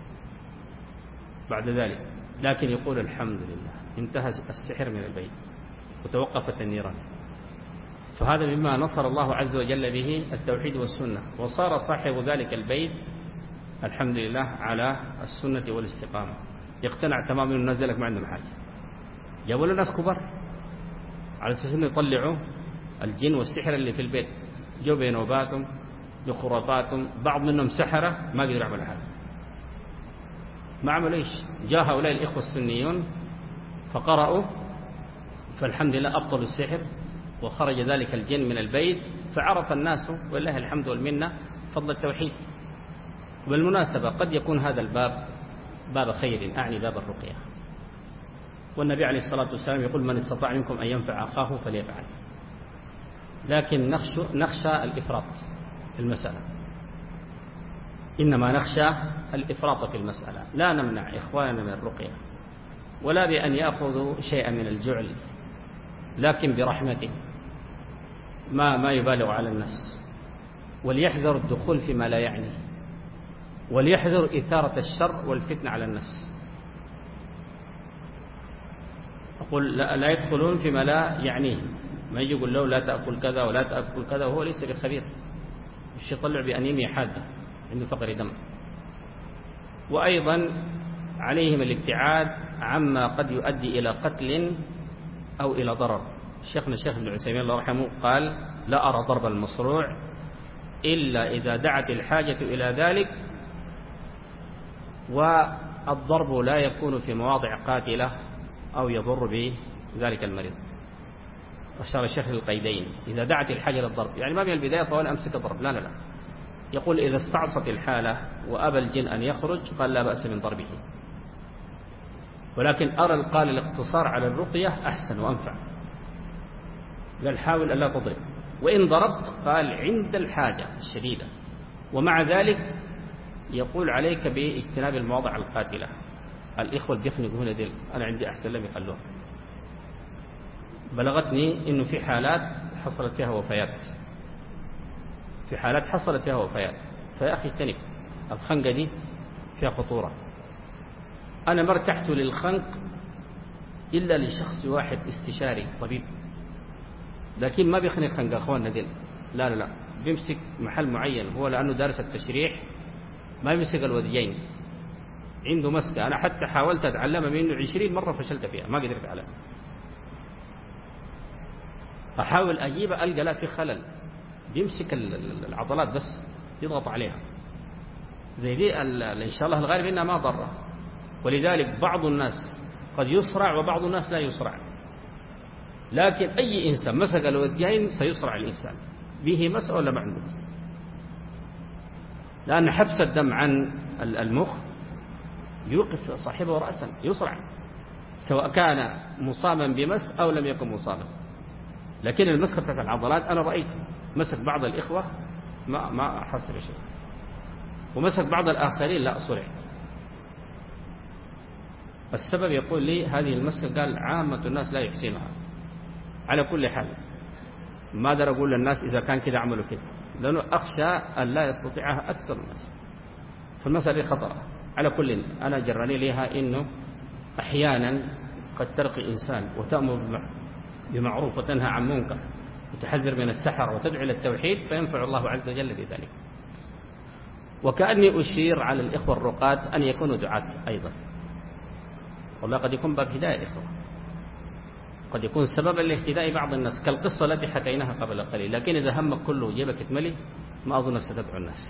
بعد ذلك، لكن يقول الحمد لله انتهى السحر من البيت وتوقفت النيران. فهذا مما نصر الله عز وجل به التوحيد والسنة، وصار صاحب ذلك البيت الحمد لله على السنة والاستقامة، يقتنع تماما الناس ذلك ما عندهم حاجة. جابوا له ناس كبار على أساس أنه يطلعوا الجن والسحر اللي في البيت، جو بنوباتهم بخرافاتهم، بعض منهم سحرة ما قدروا يعملوا حاجة. ما عملوا ايش؟ جاء هؤلاء الإخوة السنيون فقرأوا، فالحمد لله أبطلوا السحر وخرج ذلك الجن من البيت، فعرف الناس ولله الحمد والمنة فضل التوحيد. بالمناسبة قد يكون هذا الباب باب خير، أعني باب الرقية، والنبي عليه الصلاة والسلام يقول من استطاع منكم أن ينفع أخاه فليفعل، لكن نخشى, نخشى الإفراط في المسألة، إنما نخشى الإفراط في المسألة. لا نمنع إخواننا من الرقية ولا بأن يأخذوا شيئا من الجعل، لكن برحمته، ما ما يبالغ على الناس، وليحذر الدخول فيما لا يعني، وليحذر إثارة الشر والفتنة على الناس. أقول لا يدخلون فيما لا يعنيه، ما يجي يقول له لا تأكل كذا ولا تأكل كذا وهو ليس بخبير، مش يطلع بأنيميا حادة عنده فقر دم. وأيضا عليهم الابتعاد عما قد يؤدي إلى قتل أو إلى ضرر. شيخنا الشيخ ابن عثيمين الله يرحمه قال لا أرى ضرب المصروع إلا إذا دعت الحاجة إلى ذلك، والضرب لا يكون في مواضع قاتلة أو يضر بذلك المريض. أشار الشيخ للقيدين، إذا دعت الحاجة للضرب، يعني ما من البداية طوال أمسك ضرب، لا لا لا، يقول إذا استعصت الحالة وأبى الجن أن يخرج قال لا بأس من ضربه، ولكن أرى قال الاقتصار على الرقية أحسن وأنفع، قال حاول ألا تضرب، وإن ضربت قال عند الحاجة الشديدة، ومع ذلك يقول عليك باجتناب المواضع القاتلة. الإخوة الدفن يقولون ديل أنا عندي أحسن لم يخلوها. بلغتني إنه في حالات حصلت فيها وفيات، في حالات حصلت فيها وفيات، فيا أخي اجتنب الخنقة دي فيها خطورة. أنا ما ارتحت للخنق إلا لشخص واحد استشاري طبيب، لكن ما بيخنق خنقة أخواننا ديل، لا لا لا، بيمسك محل معين هو لأنه دارس التشريح، ما يمسك الوديين، عنده مسكة. أنا حتى حاولت أتعلمها منه عشرين مرة فشلت فيها، ما قدرت أتعلمها. أحاول أجيب ألقى لا في خلل، بيمسك العضلات بس يضغط عليها زي دي، إن شاء الله الغالب إنها ما ضرة. ولذلك بعض الناس قد يصرع وبعض الناس لا يصرع، لكن أي إنسان مسك الوديين سيصرع الإنسان، به مسألة ولا ما عنده، لأن حبس الدم عن المخ يوقف صاحبه رأسا يصرع، سواء كان مصابا بمس أو لم يكن مصابا. لكن المسكة بتاعت العضلات أنا رأيت مسك بعض الإخوة ما ما حس بشيء، ومسك بعض الآخرين لا صرع. السبب يقول لي هذه المسكة قال عامة الناس لا يحسنها. على كل حال ما أقدر أقول للناس إذا كان كده عملوا كده، لأنه أخشى أن لا يستطيعها أكثر الناس، فالمسألة خطرة. على كل أنا جراني لها إنه أحيانا قد ترقي إنسان وتأمر بمعروف وتنهى عن منكر وتحذر من السحر وتدعو إلى التوحيد، فينفع الله عز وجل بذلك. وكأني أشير على الإخوة الرقاة أن يكونوا دعاة أيضا، والله قد يكون باب هداية إخوة، قد يكون سببا لاهتداء بعض الناس، كالقصة التي حكيناها قبل قليل. لكن إذا همك كله جيبك تملي ما أظن ستدعو الناس.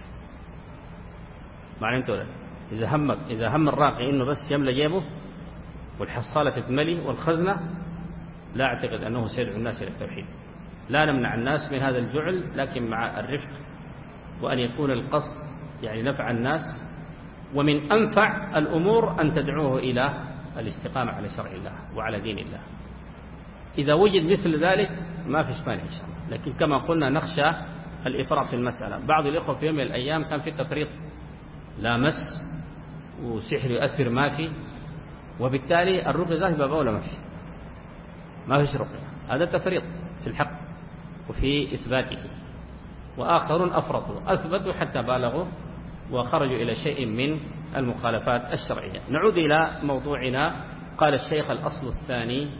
معنى أنت إذا همك إذا هم الراقي إنه بس يملى جيبه والحصالة تتملي والخزنة، لا أعتقد أنه سيدعو الناس إلى التوحيد. لا نمنع الناس من هذا الجعل، لكن مع الرفق، وأن يكون القصد يعني نفع الناس. ومن أنفع الأمور أن تدعوه إلى الاستقامة على شرع الله وعلى دين الله. إذا وجد مثل ذلك ما فيش مانع إن شاء الله. لكن كما قلنا نخشى الإفراط في المسألة. بعض الإخوة في يوم من الأيام كان في تفريط، لا مس وسحر يؤثر ما في، وبالتالي الرقية ذاهبة بولا ما في ما فيش رقية. هذا تفريط في الحق وفي إثباته. وآخرون أفرطوا أثبتوا حتى بالغوا وخرجوا إلى شيء من المخالفات الشرعية. نعود إلى موضوعنا. قال الشيخ: الأصل الثاني: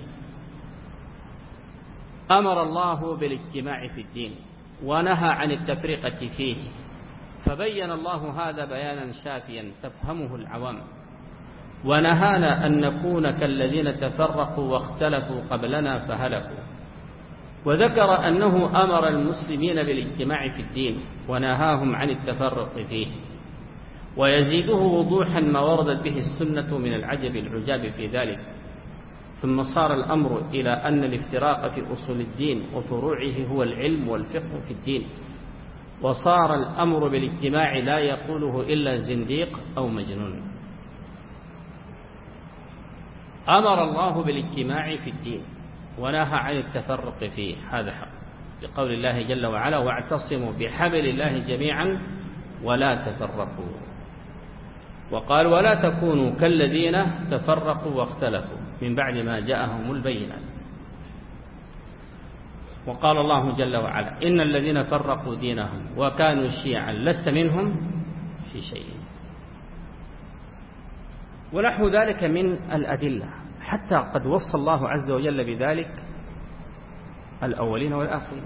أمر الله بالاجتماع في الدين ونهى عن التفرقة فيه، فبين الله هذا بيانا شافيا تفهمه العوام، ونهانا أن نكون كالذين تفرقوا واختلفوا قبلنا فهلكوا. وذكر أنه أمر المسلمين بالاجتماع في الدين ونهاهم عن التفرق فيه، ويزيده وضوحا ما وردت به السنة من العجب العجاب في ذلك. ثم صار الأمر إلى أن الافتراق في أصول الدين وفروعه هو العلم والفقه في الدين، وصار الأمر بالاجتماع لا يقوله إلا زنديق أو مجنون. أمر الله بالاجتماع في الدين ونهى عن التفرق فيه، هذا حق، لقول الله جل وعلا: واعتصموا بحبل الله جميعا ولا تفرقوا. وقال: ولا تكونوا كالذين تفرقوا واختلفوا من بعد ما جاءهم البينات. وقال الله جل وعلا: إن الذين فرقوا دينهم وكانوا شيعا لست منهم في شيء. ونحو ذلك من الأدلة، حتى قد وصى الله عز وجل بذلك الأولين والآخرين.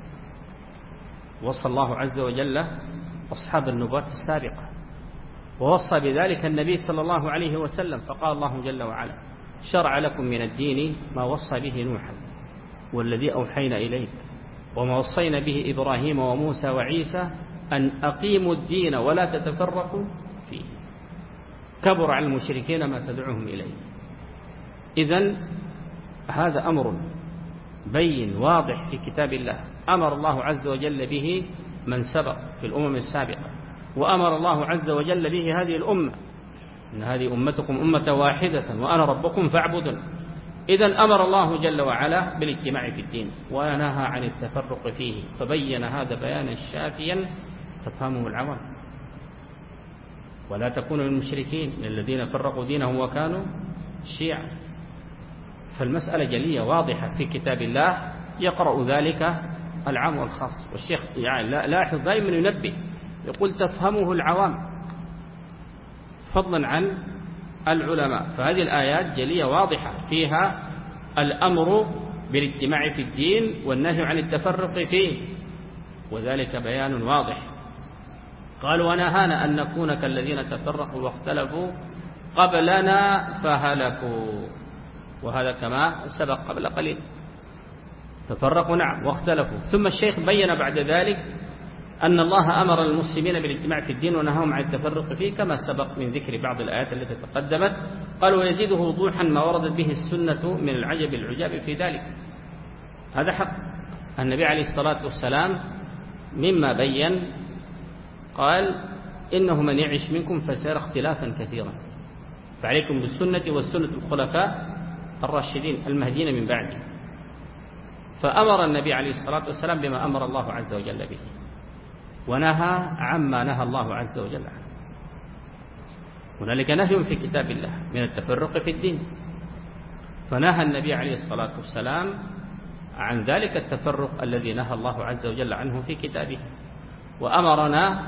وصى الله عز وجل أصحاب النبوات السابقة، ووصى بذلك النبي صلى الله عليه وسلم، فقال الله جل وعلا: شرع لكم من الدين ما وصى به نوحا والذي أوحينا إليك وما وصينا به إبراهيم وموسى وعيسى أن أقيموا الدين ولا تتفرقوا فيه، كبر على المشركين ما تدعوهم إليه. إذن هذا أمر بين واضح في كتاب الله، أمر الله عز وجل به من سبق في الأمم السابقة، وأمر الله عز وجل به هذه الأمة: إن هذه أمتكم أمة واحدة وأنا ربكم فاعبدون. إذن أمر الله جل وعلا بالاجتماع في الدين ونهى عن التفرق فيه، فبين هذا بيانا شافيا تفهمه العوام. ولا تكونوا من المشركين من الذين فرقوا دينهم وكانوا شيعا. فالمسألة جلية واضحة في كتاب الله، يقرأ ذلك العام والخاص. والشيخ يعني لاحظ دائما ينبه، يقول تفهمه العوام فضلا عن العلماء. فهذه الآيات جلية واضحة فيها الأمر بالاجتماع في الدين والنهي عن التفرق فيه، وذلك بيان واضح. قال: ونهانا أن نكون كالذين تفرقوا واختلفوا قبلنا فهلكوا. وهذا كما سبق قبل قليل، تفرقوا نعم واختلفوا. ثم الشيخ بين بعد ذلك أن الله أمر المسلمين بالاجتماع في الدين ونهاهم عن التفرق فيه، كما سبق من ذكر بعض الآيات التي تقدمت. قال: ويزيده وضوحا ما وردت به السنة من العجب العجاب في ذلك. هذا حق. النبي عليه الصلاة والسلام مما بين قال: إنه من يعش منكم فسيرى اختلافا كثيرا. فعليكم بالسنة والسنة الخلفاء الراشدين المهديين من بعدي. فأمر النبي عليه الصلاة والسلام بما أمر الله عز وجل به، ونهى عما نهى الله عز وجل عنه. هنالك نهي في كتاب الله من التفرق في الدين، فنهى النبي عليه الصلاة والسلام عن ذلك التفرق الذي نهى الله عز وجل عنه في كتابه، وأمرنا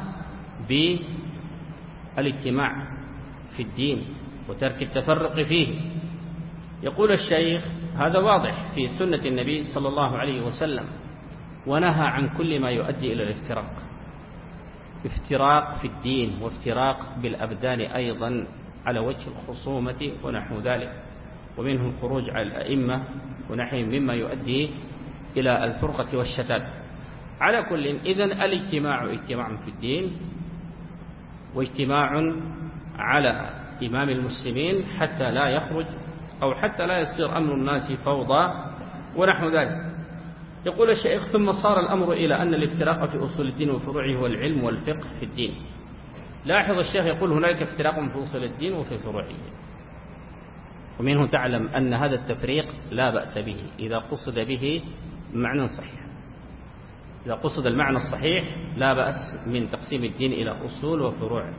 بالاجتماع في الدين وترك التفرق فيه. يقول الشيخ: هذا واضح في سنة النبي صلى الله عليه وسلم، ونهى عن كل ما يؤدي إلى الافتراق، افتراق في الدين وافتراق بالأبدان أيضا على وجه الخصومة ونحو ذلك، ومنه الخروج على الأئمة ونحو مما يؤدي إلى الفرقة والشتات. على كل، إذن الاجتماع اجتماع في الدين، واجتماع على إمام المسلمين حتى لا يخرج أو حتى لا يصير أمر الناس فوضى ونحو ذلك. يقول الشيخ: ثم صار الأمر إلى أن الافتراق في أصول الدين وفروعه هو العلم والفقه في الدين. لاحظ الشيخ يقول: هنالك افتراق في أصول الدين وفي فروعه، ومنه تعلم أن هذا التفريق لا بأس به إذا قصد به معنى صحيح. إذا قصد المعنى الصحيح لا بأس من تقسيم الدين إلى أصول وفروع.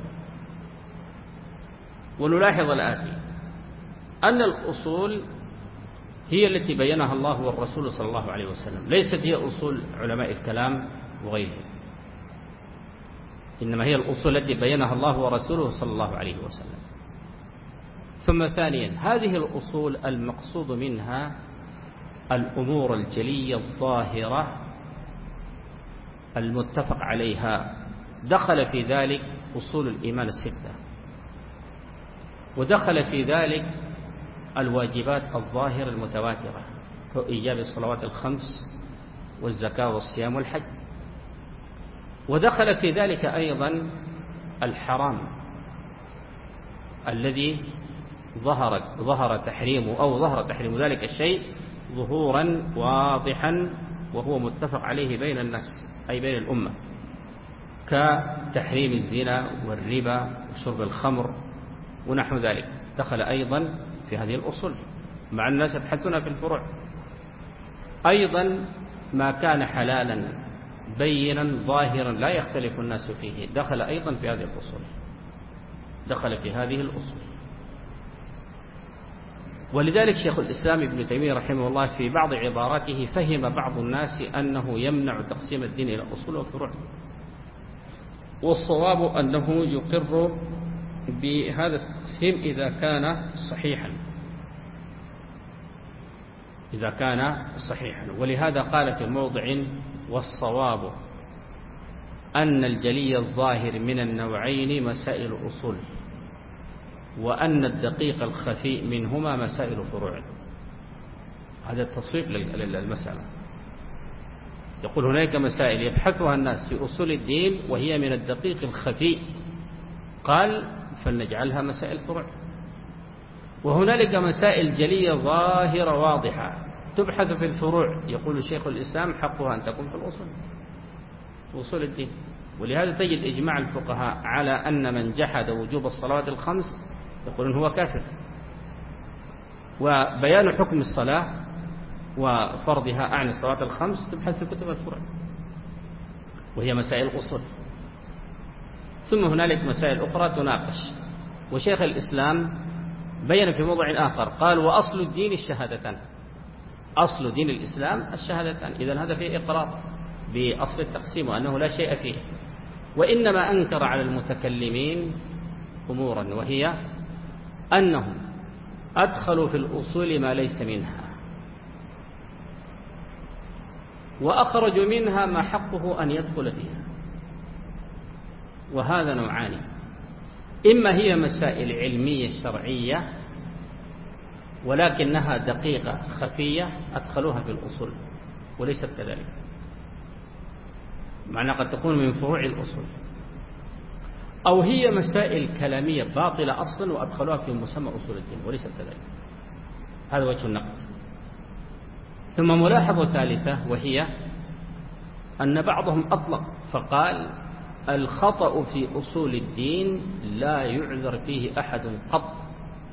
ونلاحظ الآتي: أن الأصول هي التي بينها الله والرسول صلى الله عليه وسلم، ليست هي أصول علماء الكلام وغيرهم، إنما هي الأصول التي بينها الله ورسوله صلى الله عليه وسلم. ثم ثانيا، هذه الأصول المقصود منها الأمور الجلية الظاهرة المتفق عليها، دخل في ذلك أصول الإيمان الستة، ودخل في ذلك الواجبات الظاهرة المتواترة كإيجاب الصلوات الخمس والزكاة والصيام والحج، ودخل في ذلك أيضا الحرام الذي ظهر ظهر تحريمه أو ظهر تحريم ذلك الشيء ظهورا واضحا وهو متفق عليه بين الناس أي بين الأمة، كتحريم الزنا والربا وشرب الخمر ونحو ذلك، دخل أيضا في هذه الأصول مع الناس يبحثون في الفروع. أيضا ما كان حلالا بينا ظاهرا لا يختلف الناس فيه دخل أيضا في هذه الأصول، دخل في هذه الأصول. ولذلك شيخ الإسلام ابن تيمية رحمه الله في بعض عباراته فهم بعض الناس أنه يمنع تقسيم الدين إلى أصول وفروع، والصواب أنه يقر بهذا التقسيم إذا كان صحيحا إذا كان صحيحا ولهذا قال في موضع: والصواب أن الجلي الظاهر من النوعين مسائل أصول، وأن الدقيق الخفي منهما مسائل فروع. هذا التصريف للمسألة. يقول: هناك مسائل يبحثها الناس في أصول الدين وهي من الدقيق الخفي، قال فلنجعلها مسائل فروع. وهنالك مسائل جلية ظاهرة واضحة تبحث في الفروع، يقول شيخ الإسلام: حقها أن تكون في الأصول في أصول الدين. ولهذا تجد إجماع الفقهاء على أن من جحد وجوب الصلوات الخمس يقولون هو كافر، وبيان حكم الصلاة وفرضها أعني الصلوات الخمس تبحث في كتب الفروع وهي مسائل أصول. ثم هنالك مسائل أخرى تناقش. وشيخ الإسلام بين في موضع آخر قال: وأصل الدين الشهادتان، أصل دين الإسلام الشهادتان. إذن هذا فيه إقرار بأصل التقسيم وأنه لا شيء فيه، وإنما أنكر على المتكلمين أمورا، وهي أنهم أدخلوا في الأصول ما ليس منها، وأخرجوا منها ما حقه أن يدخل فيها. وهذا نوعان: إما هي مسائل علمية شرعية ولكنها دقيقة خفية أدخلوها في الأصول وليست كذلك، معنى قد تكون من فروع الأصول، أو هي مسائل كلامية باطلة أصلا وأدخلوها في مسمى أصول الدين وليست كذلك. هذا وجه النقد. ثم ملاحظة ثالثة، وهي أن بعضهم أطلق فقال: الخطأ في أصول الدين لا يعذر فيه أحد قط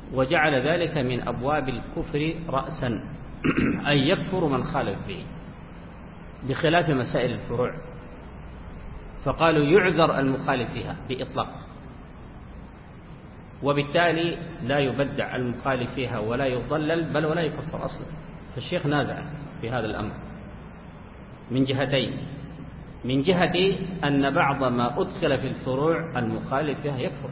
وجعل ذلك من أبواب الكفر رأسا، أي يكفر من خالف فيه، بخلاف مسائل الفروع، فقالوا يعذر المخالف فيها بإطلاق، وبالتالي لا يبدع المخالف فيها ولا يضلل بل ولا يكفر أصلا. فالشيخ نازع في هذا الأمر من جهتين: من جهة أن بعض ما أدخل في الفروع المخالف فيها يكفر،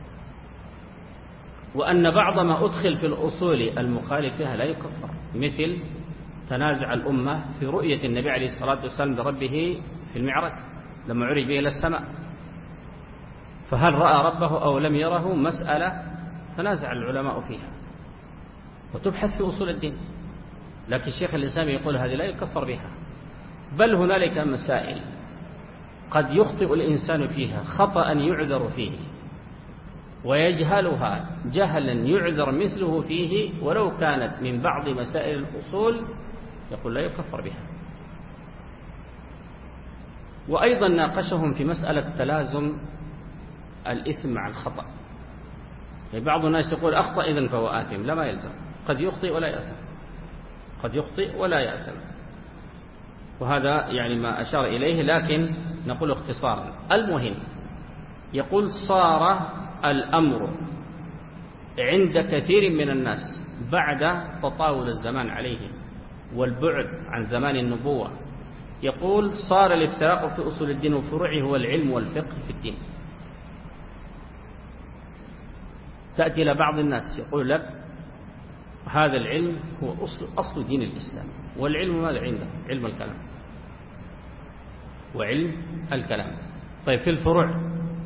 وأن بعض ما أدخل في الأصول المخالف فيها لا يكفر، مثل تنازع الأمة في رؤية النبي عليه الصلاة والسلام لربه في المعراج لما عرج به إلى السماء، فهل رأى ربه أو لم يره مسألة تنازع العلماء فيها وتبحث في أصول الدين، لكن الشيخ الإسلام يقول هذه لا يكفر بها، بل هنالك مسائل قد يخطئ الإنسان فيها خطأ يعذر فيه ويجهلها جهلا يعذر مثله فيه، ولو كانت من بعض مسائل الأصول يقول لا يكفر بها. وأيضا ناقشهم في مسألة تلازم الإثم مع الخطأ، يعني بعض الناس يقول أخطأ إذن فهو آثم، لا ما يلزم، قد يخطئ ولا يأثم، قد يخطئ ولا يأثم، وهذا يعني ما أشار إليه، لكن نقول اختصارا. المهم يقول صار الأمر عند كثير من الناس بعد تطاول الزمان عليهم والبعد عن زمان النبوة، يقول صار الافتراق في أصول الدين وفروعه هو العلم والفقه في الدين. تأتي إلى بعض الناس يقول لك هذا العلم هو أصل, أصل دين الإسلام، والعلم ماذا عنده؟ علم الكلام وعلم الكلام. طيب في الفروع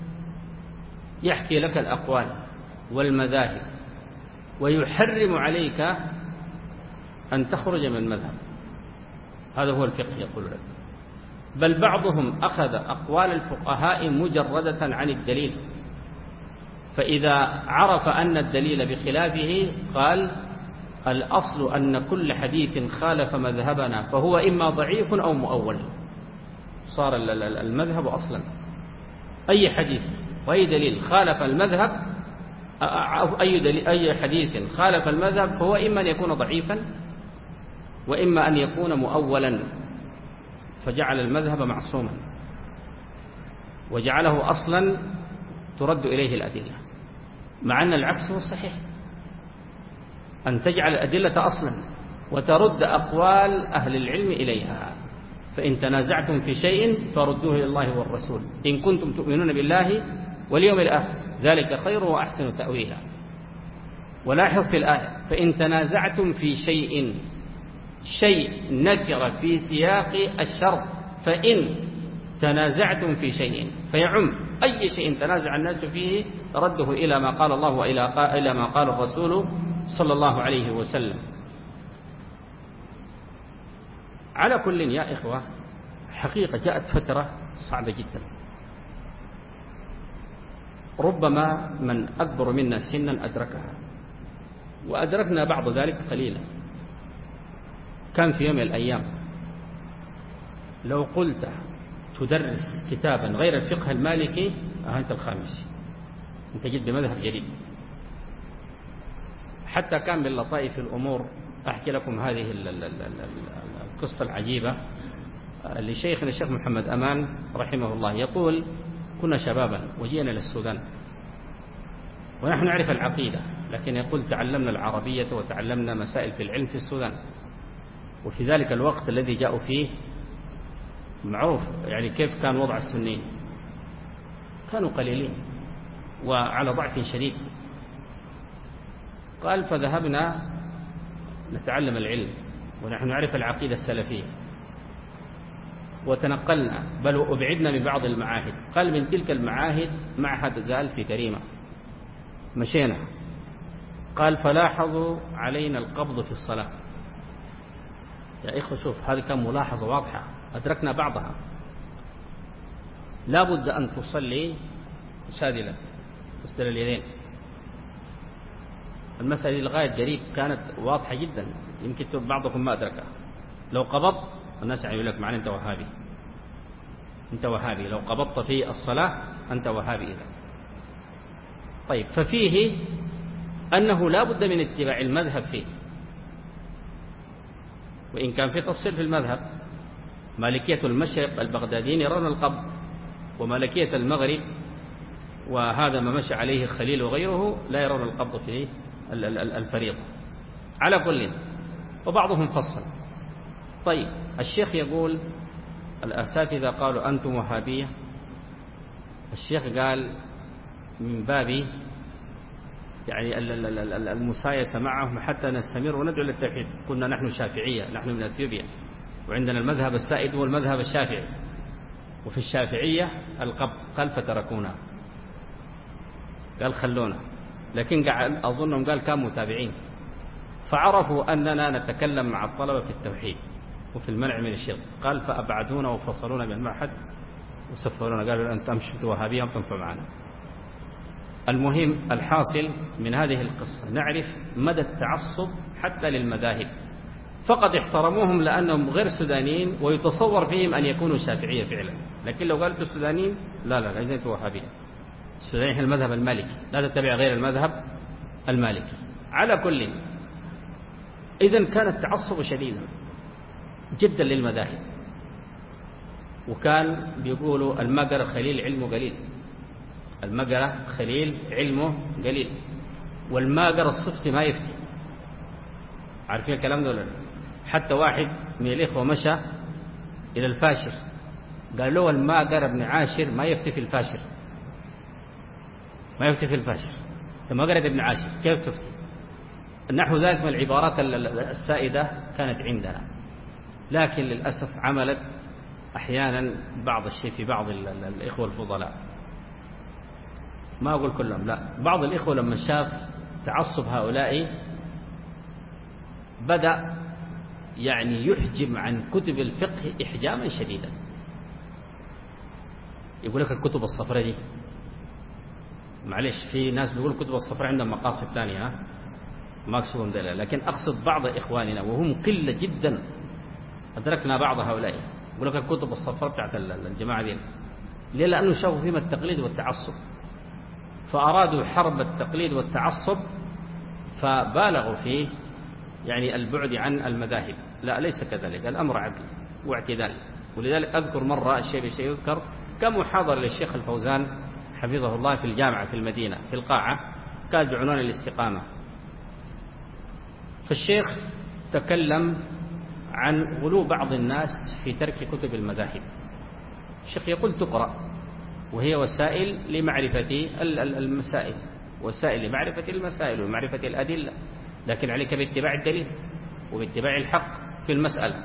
يحكي لك الأقوال والمذاهب ويحرم عليك أن تخرج من المذهب، هذا هو الفقه يقول لك. بل بعضهم أخذ أقوال الفقهاء مجردة عن الدليل، فإذا عرف أن الدليل بخلافه قال الأصل أن كل حديث خالف مذهبنا فهو إما ضعيف أو مؤول، صار المذهب أصلا أي حديث وأي دليل خالف المذهب، أي, دليل أي حديث خالف المذهب فهو إما أن يكون ضعيفا وإما أن يكون مؤولا، فجعل المذهب معصوما وجعله أصلا ترد إليه الأدلة، مع أن العكس هو الصحيح، أن تجعل الأدلة أصلا وترد أقوال أهل العلم إليها. فإن تنازعتم في شيء فردوه إلى الله والرسول إن كنتم تؤمنون بالله واليوم الآخر ذلك خير وأحسن تأويلا. ولاحظ في الآية فإن تنازعتم في شيء، شيء نكر في سياق الشرط، فإن تنازعتم في شيء فيعم أي شيء تنازع الناس فيه رده إلى ما قال الله وإلى ما قال الرسول صلى الله عليه وسلم. على كل يا إخوة، حقيقة جاءت فترة صعبة جدا، ربما من أكبر منا سنا أدركها وأدركنا بعض ذلك قليلا. كان في يوم من الأيام لو قلت تدرس كتابا غير الفقه المالكي أنت الخامس، أنت جد بمذهب جديد. حتى كان من لطائف الأمور أحكي لكم هذه القصة العجيبة لشيخنا الشيخ محمد أمان رحمه الله. يقول كنا شبابا وجينا للسودان ونحن نعرف العقيدة، لكن يقول تعلمنا العربية وتعلمنا مسائل في العلم في السودان، وفي ذلك الوقت الذي جاءوا فيه معروف يعني كيف كان وضع السنين، كانوا قليلين وعلى ضعف شديد. قال فذهبنا نتعلم العلم ونحن نعرف العقيدة السلفية، وتنقلنا بل وأبعدنا من بعض المعاهد. قال من تلك المعاهد معهد قال في كريمة، مشينا. قال فلاحظوا علينا القبض في الصلاة. يا إخوة شوف، هذه كان ملاحظة واضحة أدركنا بعضها. لا بد أن تصلي سادلا تسدل اليدين. المسألة لغاية قريب كانت واضحة جدا، يمكن بعضكم ما أدركها. لو قبضت الناس يقول لك معنى أنت وهابي، أنت وهابي لو قبضت في الصلاة أنت وهابي إذا. طيب ففيه أنه لا بد من اتباع المذهب فيه، وإن كان في تفصيل في المذهب. مالكية المشرق البغداديين يرون القبض، ومالكية المغرب وهذا ما مشى عليه الخليل وغيره لا يرون القبض في الفريضة. على كل، وبعضهم فصل. طيب الشيخ يقول الأساتذة قالوا أنتم وهابية. الشيخ قال من باب يعني المسايسة معهم حتى نستمر وندعو للتوحيد. كنا نحن شافعية، نحن من أثيوبيا، وعندنا المذهب السائد هو المذهب الشافعي، وفي الشافعية القبض. قال فتركونا، قال خلونا، لكن قال أظنهم قال كانوا متابعين، فعرفوا أننا نتكلم مع الطلبة في التوحيد وفي المنع من الشرك. قال فأبعدونا وفصلونا بالمعهد وسفرونا، قالوا أنت أمشي وهابية أم تنفع معنا. المهم الحاصل من هذه القصة نعرف مدى التعصب حتى للمذاهب. فقد احترموهم لأنهم غير سودانيين ويتصور فيهم أن يكونوا شافعية فعلا، لكن لو قالوا السودانيين لا لا لا إذا أنتوا وهابية. السودانيين المذهب المالكي، لا تتبع غير المذهب المالكي. على كل، إذن كان التعصب شديدا جدا للمذاهب، وكان بيقولوا المقر خليل علمه قليل، المقر خليل علمه قليل، والماقر الصفتي ما يفتي. عارفين الكلام ده ولا لا؟ حتى واحد من الإخوة مشى إلى الفاشر، قال له الماقر ابن عاشر ما يفتي في الفاشر، ما يفتي في الفاشر، الماقر ابن عاشر كيف تفتي؟ نحو ذلك من العبارات السائدة كانت عندنا، لكن للأسف عملت أحيانا بعض الشيء في بعض الإخوة الفضلاء. ما أقول كلهم، لا، بعض الإخوة لما شاف تعصب هؤلاء بدأ يعني يحجم عن كتب الفقه إحجاما شديدا. يقول لك الكتب الصفراء دي، معلش في ناس بيقول الكتب الصفراء عندهم مقاصد ثانية، ما أقصدهم دلالة، لكن أقصد بعض إخواننا وهم قلة جدا، أدركنا بعض هؤلاء يقول لك الكتب الصفراء بتاعت الجماعة دي. ليه؟ لأنه شافوا فيهم التقليد والتعصب، فأرادوا حرب التقليد والتعصب، فبالغوا في يعني البعد عن المذاهب. لا، ليس كذلك، الأمر عدل واعتدال. ولذلك أذكر مرة الشيء بشيء يذكر كمحاضرة للشيخ الفوزان حفظه الله في الجامعة في المدينة في القاعة، كانت بعنوان الاستقامة. فالشيخ تكلم عن غلو بعض الناس في ترك كتب المذاهب. الشيخ يقول تقرأ، وهي وسائل لمعرفة المسائل، وسائل لمعرفة المسائل ومعرفة الأدلة، لكن عليك باتباع الدليل وباتباع الحق في المسألة.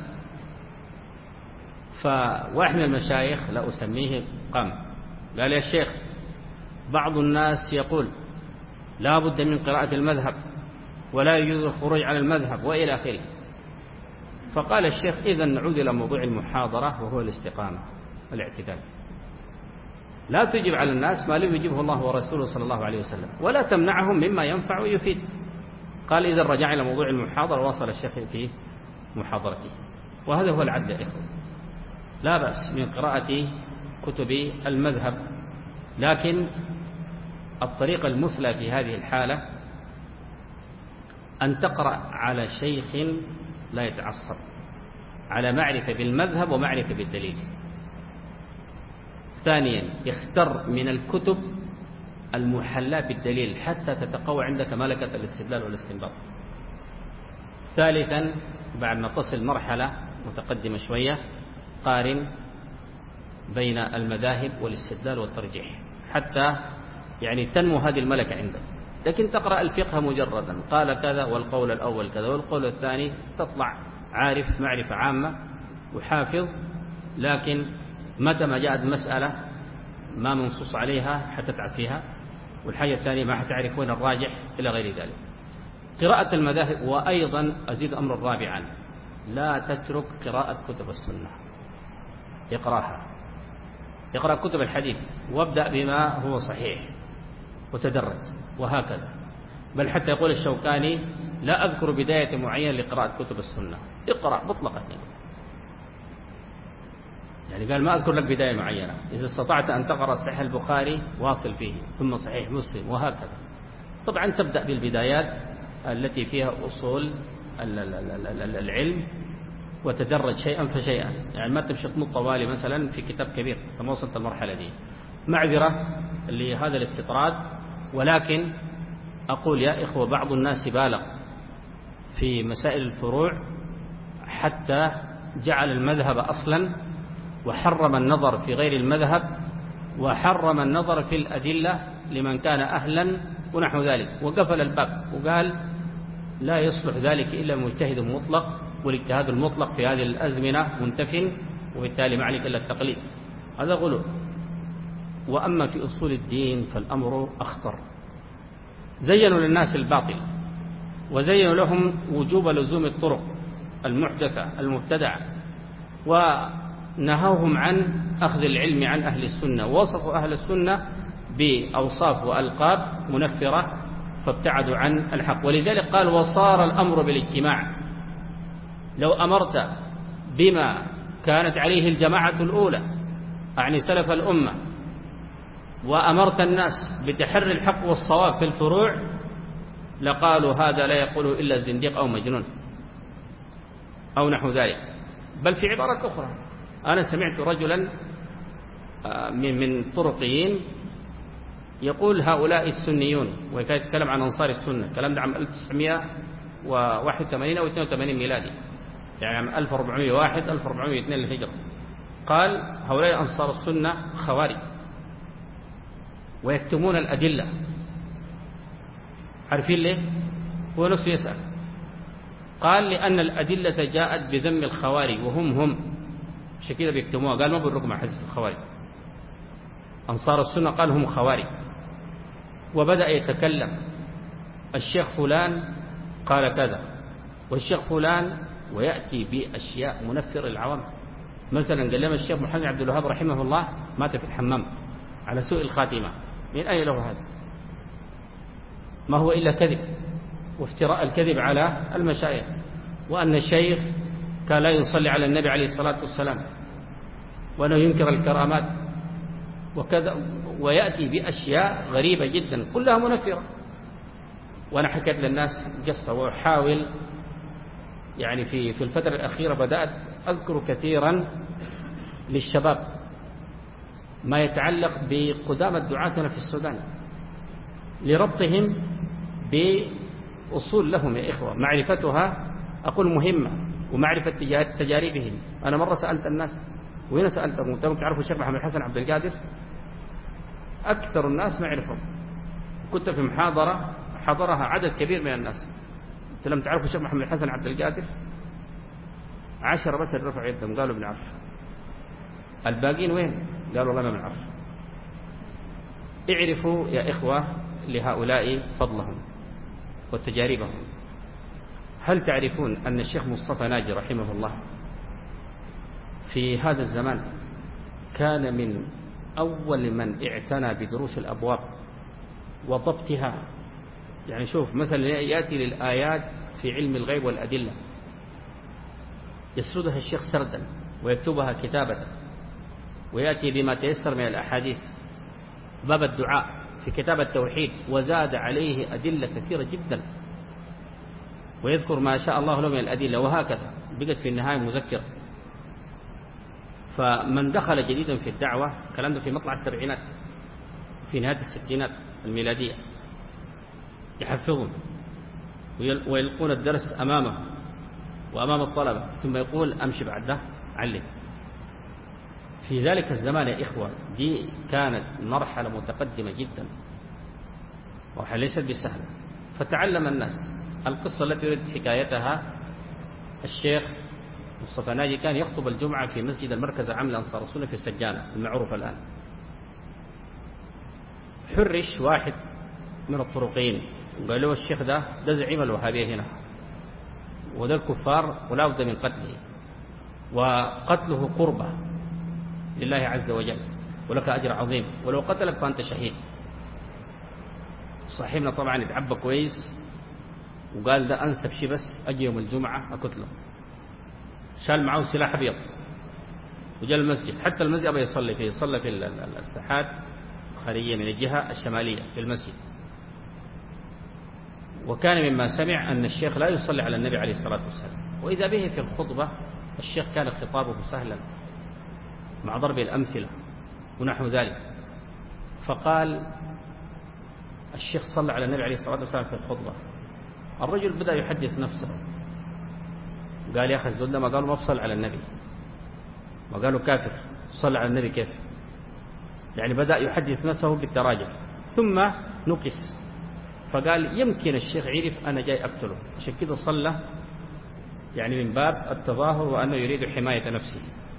فواحد من المشايخ لا أسميه قام قال يا شيخ بعض الناس يقول لا بد من قراءة المذهب ولا يجوز الخروج على المذهب وإلى آخره. فقال الشيخ إذن نعود إلى موضوع المحاضرة وهو الاستقامة والاعتدال. لا تجب على الناس ما لم يجبه الله ورسوله صلى الله عليه وسلم، ولا تمنعهم مما ينفع ويفيد. قال إذا رجع إلى موضوع المحاضرة واصل الشيخ في محاضرته. وهذا هو العدل يا إخوة، لا بأس من قراءة كتب المذهب، لكن الطريقة المثلى في هذه الحالة أن تقرأ على شيخ لا يتعصب، على معرفة بالمذهب ومعرفة بالدليل. ثانيا اختر من الكتب المحلى بالدليل حتى تتقوى عندك ملكة الاستدلال والاستنباط. ثالثا بعد ما تصل مرحلة متقدمة شوية قارن بين المذاهب والاستدلال والترجيح حتى يعني تنمو هذه الملكة عندك. لكن تقرأ الفقه مجردا قال كذا والقول الأول كذا والقول الثاني، تطلع عارف معرفة عامة وحافظ، لكن متى ما جاءت مسألة ما منصوص عليها حتتعب فيها، والحاجة الثانية ما حتعرف وين الراجح إلى غير ذلك. قراءة المذاهب. وأيضا أزيد أمر رابعا، لا تترك قراءة كتب السنة، اقرأها، اقرأ كتب الحديث وابدأ بما هو صحيح وتدرج وهكذا. بل حتى يقول الشوكاني لا أذكر بداية معينة لقراءة كتب السنة، اقرأ مطلقا يعني قال ما أذكر لك بداية معينة، إذا استطعت أن تقرأ صحيح البخاري واصل فيه، ثم صحيح مسلم وهكذا. طبعا تبدأ بالبدايات التي فيها أصول العلم وتدرج شيئا فشيئا، يعني ما تمشي تنط طوالي مثلا في كتاب كبير ثم وصلت المرحلة دي. معذرة لهذا الاستطراد، ولكن أقول يا إخوة بعض الناس بالغ في مسائل الفروع حتى جعل المذهب أصلا وحرم النظر في غير المذهب وحرم النظر في الأدلة لمن كان أهلا ونحو ذلك، وقفل الباب وقال لا يصلح ذلك إلا مجتهد مطلق، والاجتهاد المطلق في هذه الأزمنة منتف، وبالتالي ما عليك إلا التقليد. هذا غلو. وأما في أصول الدين فالأمر أخطر. زينوا للناس الباطل وزينوا لهم وجوب لزوم الطرق المحدثة المبتدعة، ونهوهم عن أخذ العلم عن أهل السنة، ووصفوا أهل السنة بأوصاف وألقاب منفرة فابتعدوا عن الحق. ولذلك قال وصار الأمر بالاجتماع. لو أمرت بما كانت عليه الجماعة الأولى أعني سلف الأمة، وأمرت الناس بتحري الحق والصواب في الفروع، لقالوا هذا لا يقوله إلا الزنديق أو مجنون أو نحو ذلك. بل في عبارة أخرى، أنا سمعت رجلا من من طرقيين يقول هؤلاء السنيون، وكان يتكلم عن أنصار السنة، الكلام ده عام ألف وتسعمائة وواحد وثمانين أو اثنين وثمانين ميلادي، يعني عام ألف وأربعمائة وواحد ألف وأربعمائة واثنين للهجرة. قال هؤلاء أنصار السنة خوارج ويكتمون الأدلة. عارفين ليه؟ هو نفسه يسأل. قال لأن الأدلة جاءت بذم الخوارج وهم هم عشان كده بيكتموها. قال ما بنرق مع حزب الخوارج، أنصار السنة قال هم خوارج. وبدأ يتكلم الشيخ فلان قال كذا والشيخ فلان، ويأتي بأشياء منفر العوام. مثلا قال لنا الشيخ محمد عبد الوهاب رحمه الله مات في الحمام على سوء الخاتمة. من أين له هذا؟ ما هو إلا كذب وافتراء الكذب على المشايخ، وأن الشيخ كان لا يصلي على النبي عليه الصلاة والسلام، وأنه ينكر الكرامات وكذا، ويأتي بأشياء غريبة جدا كلها منفرة. وأنا حكيت للناس قصة وأحاول يعني في في الفترة الأخيرة بدأت أذكر كثيرا للشباب ما يتعلق بقدامى دعاتنا في السودان لربطهم بأصول لهم يا إخوة معرفتها أقول مهمة، ومعرفة تجاربهم. أنا مرة سألت الناس، وهنا سألتهم أنتم تعرفوا الشيخ محمد الحسن عبد القادر؟ أكثر الناس ما يعرفهم. كنت في محاضرة حضرها عدد كبير من الناس، قلت لهم تعرفوا الشيخ محمد الحسن عبد القادر؟ عشرة بس اللي رفعوا يدهم قالوا بنعرف. الباقين وين؟ قالوا والله ما بنعرف. اعرفوا يا إخوة لهؤلاء فضلهم وتجاربهم. هل تعرفون أن الشيخ مصطفى ناجي رحمه الله في هذا الزمان كان من أول من اعتنى بدروس الأبواب وضبطها؟ يعني شوف مثلا يأتي للآيات في علم الغيب والأدلة يسردها الشيخ سردا ويكتبها كتابة، ويأتي بما تيسر من الأحاديث. باب الدعاء في كتاب التوحيد وزاد عليه أدلة كثيرة جدا، ويذكر ما شاء الله له من الأدلة، وهكذا بقت في النهاية مذكرة. فمن دخل جديدا في الدعوة، كلام ده في مطلع السبعينات في نهاية الستينات الميلادية، يحفظون ويلقون الدرس أمامه وأمام الطلبة، ثم يقول أمشي بعد ده علم. في ذلك الزمان يا إخوة دي كانت مرحلة متقدمة جدا، مرحلة ليست بسهلة. فتعلم الناس. القصة التي يريد حكايتها الشيخ مصطفى ناجي كان يخطب الجمعة في مسجد المركز العام لأنصار السنة في السجانة المعروف الآن. حرش واحد من الطرقين وقال له الشيخ ده ده زعيم الوهابية هنا، وده الكفار ولا بد من قتله، وقتله قربة لله عز وجل ولك أجر عظيم، ولو قتلك فأنت شهيد. صاحبنا طبعا يتعبى كويس وقال ده أنسب شيء، بس أجي يوم الجمعة أقتله. شال معه سلاح أبيض وجاء المسجد، حتى المسجد أبى يصلي فيه، صلى في الساحات الخارجية من الجهة الشمالية في المسجد. وكان مما سمع أن الشيخ لا يصلي على النبي عليه الصلاة والسلام، وإذا به في الخطبة الشيخ كان خطابه سهلا مع ضرب الأمثلة ونحو ذلك. فقال الشيخ صلى على النبي عليه الصلاة والسلام في الخطبة، الرجل بدأ يحدث نفسه، قال يا أخي الزول ما قالوا ما بصل على النبي، ما قالوا كافر، صلى على النبي كيف؟ يعني بدأ يحدث نفسه بالتراجع، ثم نكس فقال يمكن الشيخ عرف أنا جاي أقتله، عشان كده صلى يعني من باب التظاهر وأنه يريد حماية نفسه.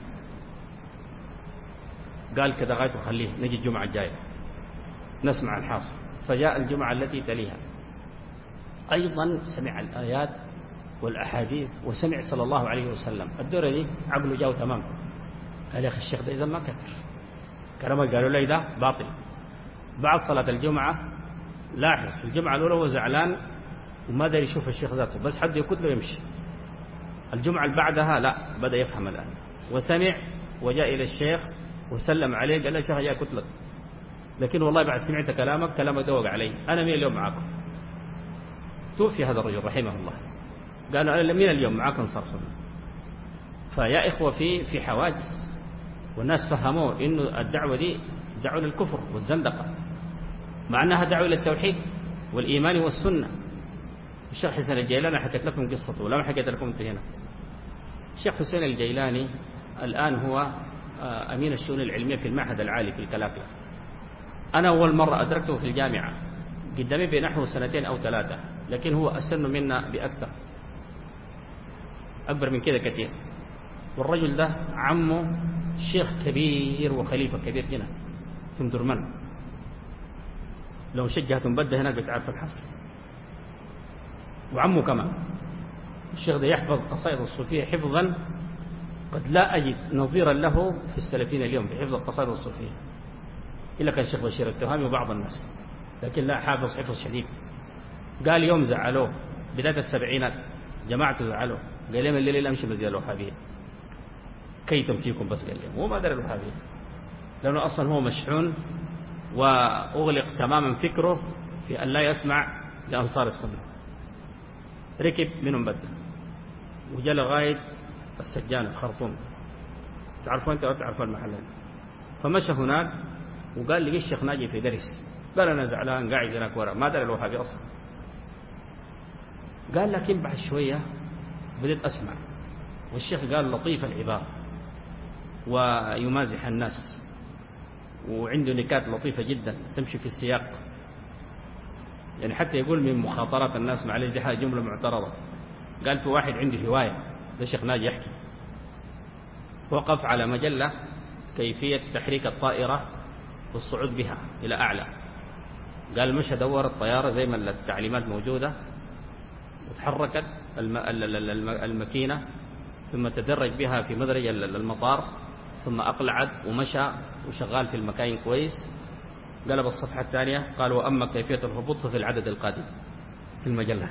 قال كذا غايته خليه نجي الجمعة الجاية نسمع الحاصل. فجاء الجمعة التي تليها أيضا سمع الآيات والأحاديث وسمع صلى الله عليه وسلم. الدورة دي عقله جاو تمام، قال يا أخي الشيخ ده إذا ما كفر، كلام قالوا لي ده باطل. بعد صلاة الجمعة لاحظ في الجمعة الأولى هو زعلان وما داري يشوف الشيخ ذاته، بس حد يقتله يمشي. الجمعة اللي بعدها لا، بدأ يفهم الآن وسمع وجاء إلى الشيخ وسلم عليه، قال له الشيخ جاء قتلك، لكن والله بعد سمعت كلامك كلامك دوق علي، أنا مين اليوم معاكم. توفي هذا الرجل رحمه الله، قالوا أنا مين اليوم معاكم صرفنا. فيا إخوة في في حواجز، والناس فهموا إنه الدعوة دي دعوة للكفر والزندقة، مع أنها دعوة إلى التوحيد والإيمان والسنة. الشيخ حسين الجيلاني حكيت لكم قصته ولا ما حكيت لكم أنت هنا؟ الشيخ حسين الجيلاني الآن هو أمين الشؤون العلمية في المعهد العالي في الكلاكلة. أنا أول مرة أدركته في الجامعة، قدامي بنحو سنتين أو ثلاثة، لكن هو أسن منا بأكثر، أكبر من كده كثير. والرجل ده عمه شيخ كبير وخليفة كبير هنا في مدرمان، لو شجهتم بدأ هناك بتعرف الحصر. وعمه كمان الشيخ ده يحفظ قصائد الصوفية حفظا قد لا أجد نظيرا له في السلفيين اليوم في حفظ القصائد الصوفية، إلا كان الشيخ بشير التهامي وبعض الناس، لكن لا حافظ حفظ شديد. قال يوم زعلوه بداية السبعينات، جماعته زعلوه، قال يوم الليل أمشي بزي الوهابية كيتم فيكم، بس قال لهم هو ما درى الوهابية، لأنه أصلا هو مشحون وأغلق تماما فكره في أن لا يسمع لأنصار السنة. ركب منهم بدأ وجاء لغاية السجانة الخرطوم، تعرفون أنت تعرفون المحل، فمشى هناك وقال لي الشيخ ناجي في درس، قال أنا زعلان قاعد هناك ورا ما درى الوهابي أصلا. قال لكن بعد شوية بدأت أسمع، والشيخ قال لطيف العبارة ويمازح الناس وعنده نكات لطيفة جدا تمشي في السياق، يعني حتى يقول من مخاطرات الناس، معلش دي حاجة جملة معترضة. قال في واحد عنده هواية، ده الشيخ ناجي يحكي، وقف على مجلة كيفية تحريك الطائرة والصعود بها إلى أعلى، قال مشى دور الطيارة زي ما التعليمات موجودة وتحركت الماكينة، ثم تدرج بها في مدرج المطار، ثم أقلعت ومشى وشغال في المكاين كويس. قلب الصفحة الثانية قال وأما كيفية الهبوط في العدد القادم في المجلة.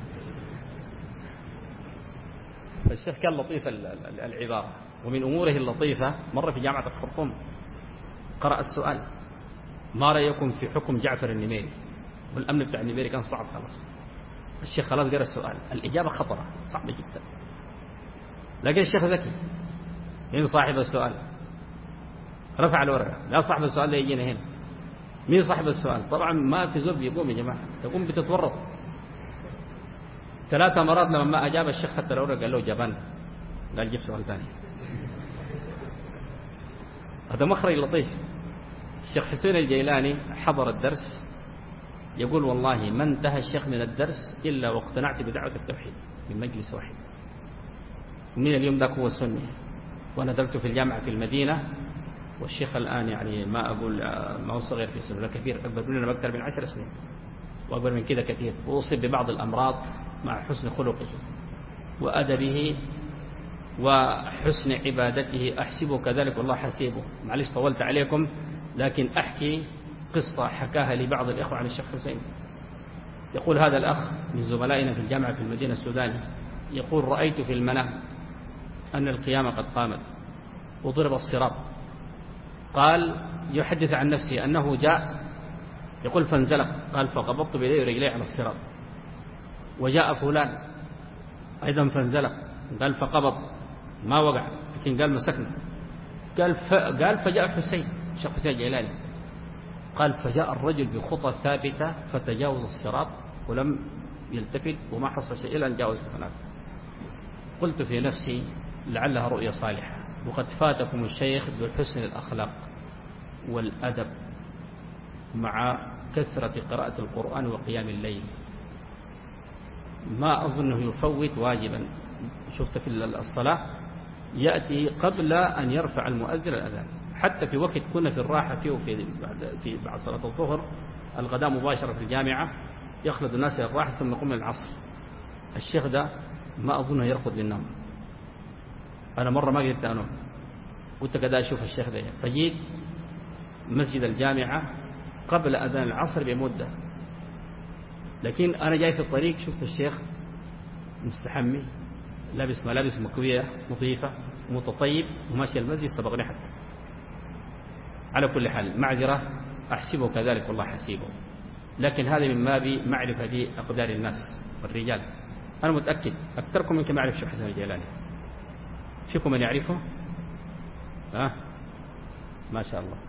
فالشيخ كان لطيف العبارة. ومن أموره اللطيفة مرة في جامعة الخرطوم قرأ السؤال ما رأيكم في حكم جعفر النميري، والأمن بتاع النميري كان صعب خلاص. الشيخ خلاص قرأ السؤال، الإجابة خطرة صعبة جدا، لكن الشيخ ذكي، مين صاحب السؤال؟ رفع الورقة، لا صاحب السؤال لا يجينا هنا، مين صاحب السؤال؟ طبعا ما في زول يقوم يا جماعة، تقوم بتتورط. ثلاثة مرات لما ما أجاب الشيخ حتى الورقة قال له جبان، قال جيب سؤال ثاني. هذا مخرج لطيف. الشيخ حسين الجيلاني حضر الدرس، يقول والله ما انتهى الشيخ من الدرس إلا واقتنعت بدعوة التوحيد من مجلس واحد. ومن اليوم ذاك هو سني، وأنا درست في الجامعة في المدينة، والشيخ الآن يعني ما أقول ما هو صغير في سنه، لا كبير، أكبر مننا بأكثر من عشر سنين وأكبر من كذا كثير، وأصيب ببعض الأمراض مع حسن خلقه وأدبه وحسن عبادته، أحسبه كذلك والله حسيبه. معلش طولت عليكم، لكن أحكي قصة حكاها لبعض الإخوة عن الشيخ حسين. يقول هذا الأخ من زملائنا في الجامعة في المدينة السوداني، يقول رأيت في المنام أن القيامة قد قامت وضرب الصراط. قال يحدث عن نفسه أنه جاء، يقول فانزلق، قال فقبضت بيدي ورجلي على الصراط، وجاء فلان أيضا فانزلق، قال فقبض ما وقع، لكن قال مسكنا، قال ف... قال فجاء حسين الشيخ حسين الجيلاني قال فجاء الرجل بخطى ثابتة فتجاوز الصراط ولم يلتفت وما حصل شيء إلا أن جاوز هناك. قلت في نفسي لعلها رؤية صالحة، وقد فاتكم الشيخ بحسن الأخلاق والأدب مع كثرة قراءة القرآن وقيام الليل، ما أظنه يفوت واجبا. شفت في الصلاة يأتي قبل أن يرفع المؤذن الأذان، حتى في وقت كنا في الراحة فيه وفي بعد, في بعد صلاة الظهر الغداء مباشرة في الجامعة يخلد الناس إلى الراحة ثم يقوم العصر. الشيخ ده ما أظنه يرقد للنوم، أنا مرة ما قدرت أنام، قلت كذا أشوف الشيخ ده، فجيت مسجد الجامعة قبل أذان العصر بمدة، لكن أنا جاي في الطريق شفت الشيخ مستحمي لابس ملابس مكوية نظيفة ومتطيب وماشي المسجد سبقني حتى. على كل حال معذرة، أحسبه كذلك والله حسيبه، لكن هذا من باب معرفة أقدار الناس والرجال. أنا متأكد أكثركم منكم يعرف الشيخ حسن الجيلاني، فيكم من يعرفه؟ ها؟ ما شاء الله.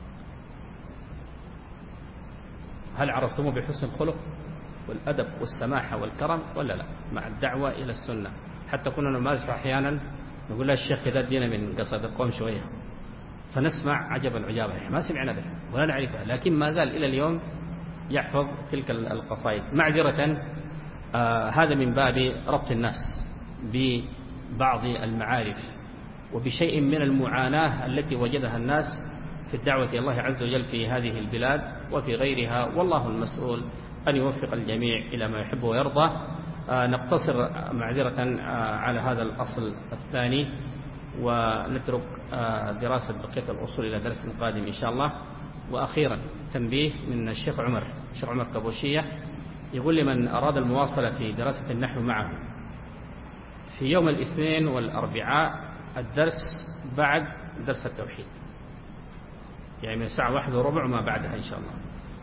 هل عرفتموه بحسن الخلق والأدب والسماحة والكرم ولا لا؟ مع الدعوة إلى السنة، حتى كنا نمازح أحيانا نقول له الشيخ كذا دينا من قصد القوم شوية، فنسمع عجبا عجابا، ما سمعنا به ولا نعرفها، لكن ما زال إلى اليوم يحفظ تلك القصائد. معذرة، آه هذا من باب ربط الناس ببعض المعارف وبشيء من المعاناة التي وجدها الناس في الدعوة إلى الله عز وجل في هذه البلاد وفي غيرها، والله المسؤول أن يوفق الجميع إلى ما يحب ويرضى. آه نقتصر معذرة آه على هذا الأصل الثاني، ونترك آه دراسة بقية الأصول إلى درس قادم إن شاء الله. وأخيرا تنبيه من الشيخ عمر الشيخ عمر كبوشية، يقول لمن أراد المواصلة في دراسة النحو معه في يوم الاثنين والأربعاء الدرس بعد درس التوحيد، يعني من الساعة واحدة وربع وما بعدها إن شاء الله،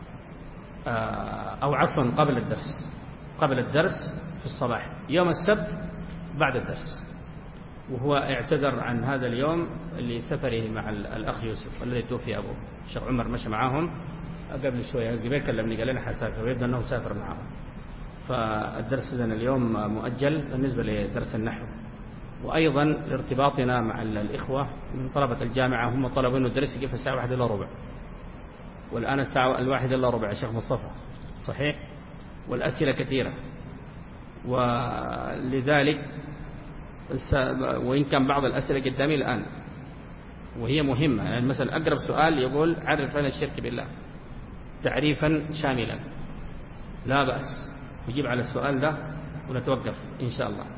أو عفوا قبل الدرس قبل الدرس في الصباح يوم السبت بعد الدرس. وهو اعتذر عن هذا اليوم لسفره مع الأخ يوسف الذي توفي أبوه. الشيخ عمر مشى معاهم قبل شوية، قبل كلمني قال لنا حسافر ويبدو أنه سافر معهم، فالدرس إذن اليوم مؤجل بالنسبة لدرس النحو. وأيضا لارتباطنا مع الإخوة من طلبة الجامعة، هم طلبوا أنه الدرس يجي في الساعة واحدة إلا ربع، والآن الساعة الواحدة إلا ربع يا شيخ مصطفى صحيح، والأسئلة كثيرة، ولذلك وإن كان بعض الأسئلة قدامي الآن وهي مهمة، يعني مثلا أقرب سؤال يقول عرف لنا الشرك بالله تعريفا شاملا، لا بأس نجيب على السؤال ده ونتوقف إن شاء الله.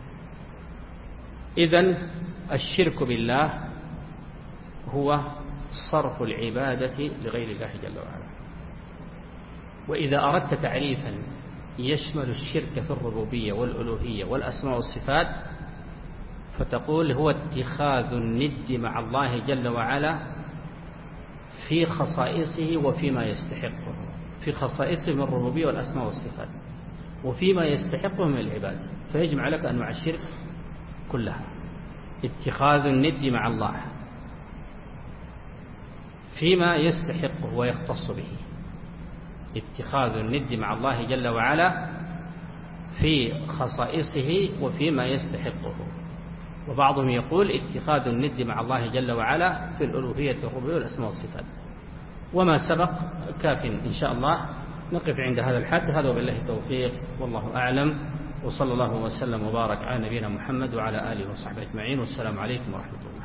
إذن الشرك بالله هو صرف العبادة لغير الله جل وعلا. وإذا أردت تعريفا يشمل الشرك في الربوبية والألوهية والأسماء والصفات فتقول هو اتخاذ الند مع الله جل وعلا في خصائصه وفيما يستحقه، في خصائصه من الربوبية والأسماء والصفات وفيما يستحقه من العبادة، فيجمع لك أنواع الشرك كلها. اتخاذ الند مع الله فيما يستحقه ويختص به، اتخاذ الند مع الله جل وعلا في خصائصه وفيما يستحقه. وبعضهم يقول اتخاذ الند مع الله جل وعلا في الألوهية والربوبية والأسماء والصفات. وما سبق كاف إن شاء الله، نقف عند هذا الحد. هذا وبالله التوفيق والله أعلم، وصلى الله وسلم وبارك على نبينا محمد وعلى آله وصحبه أجمعين، والسلام عليكم ورحمة الله.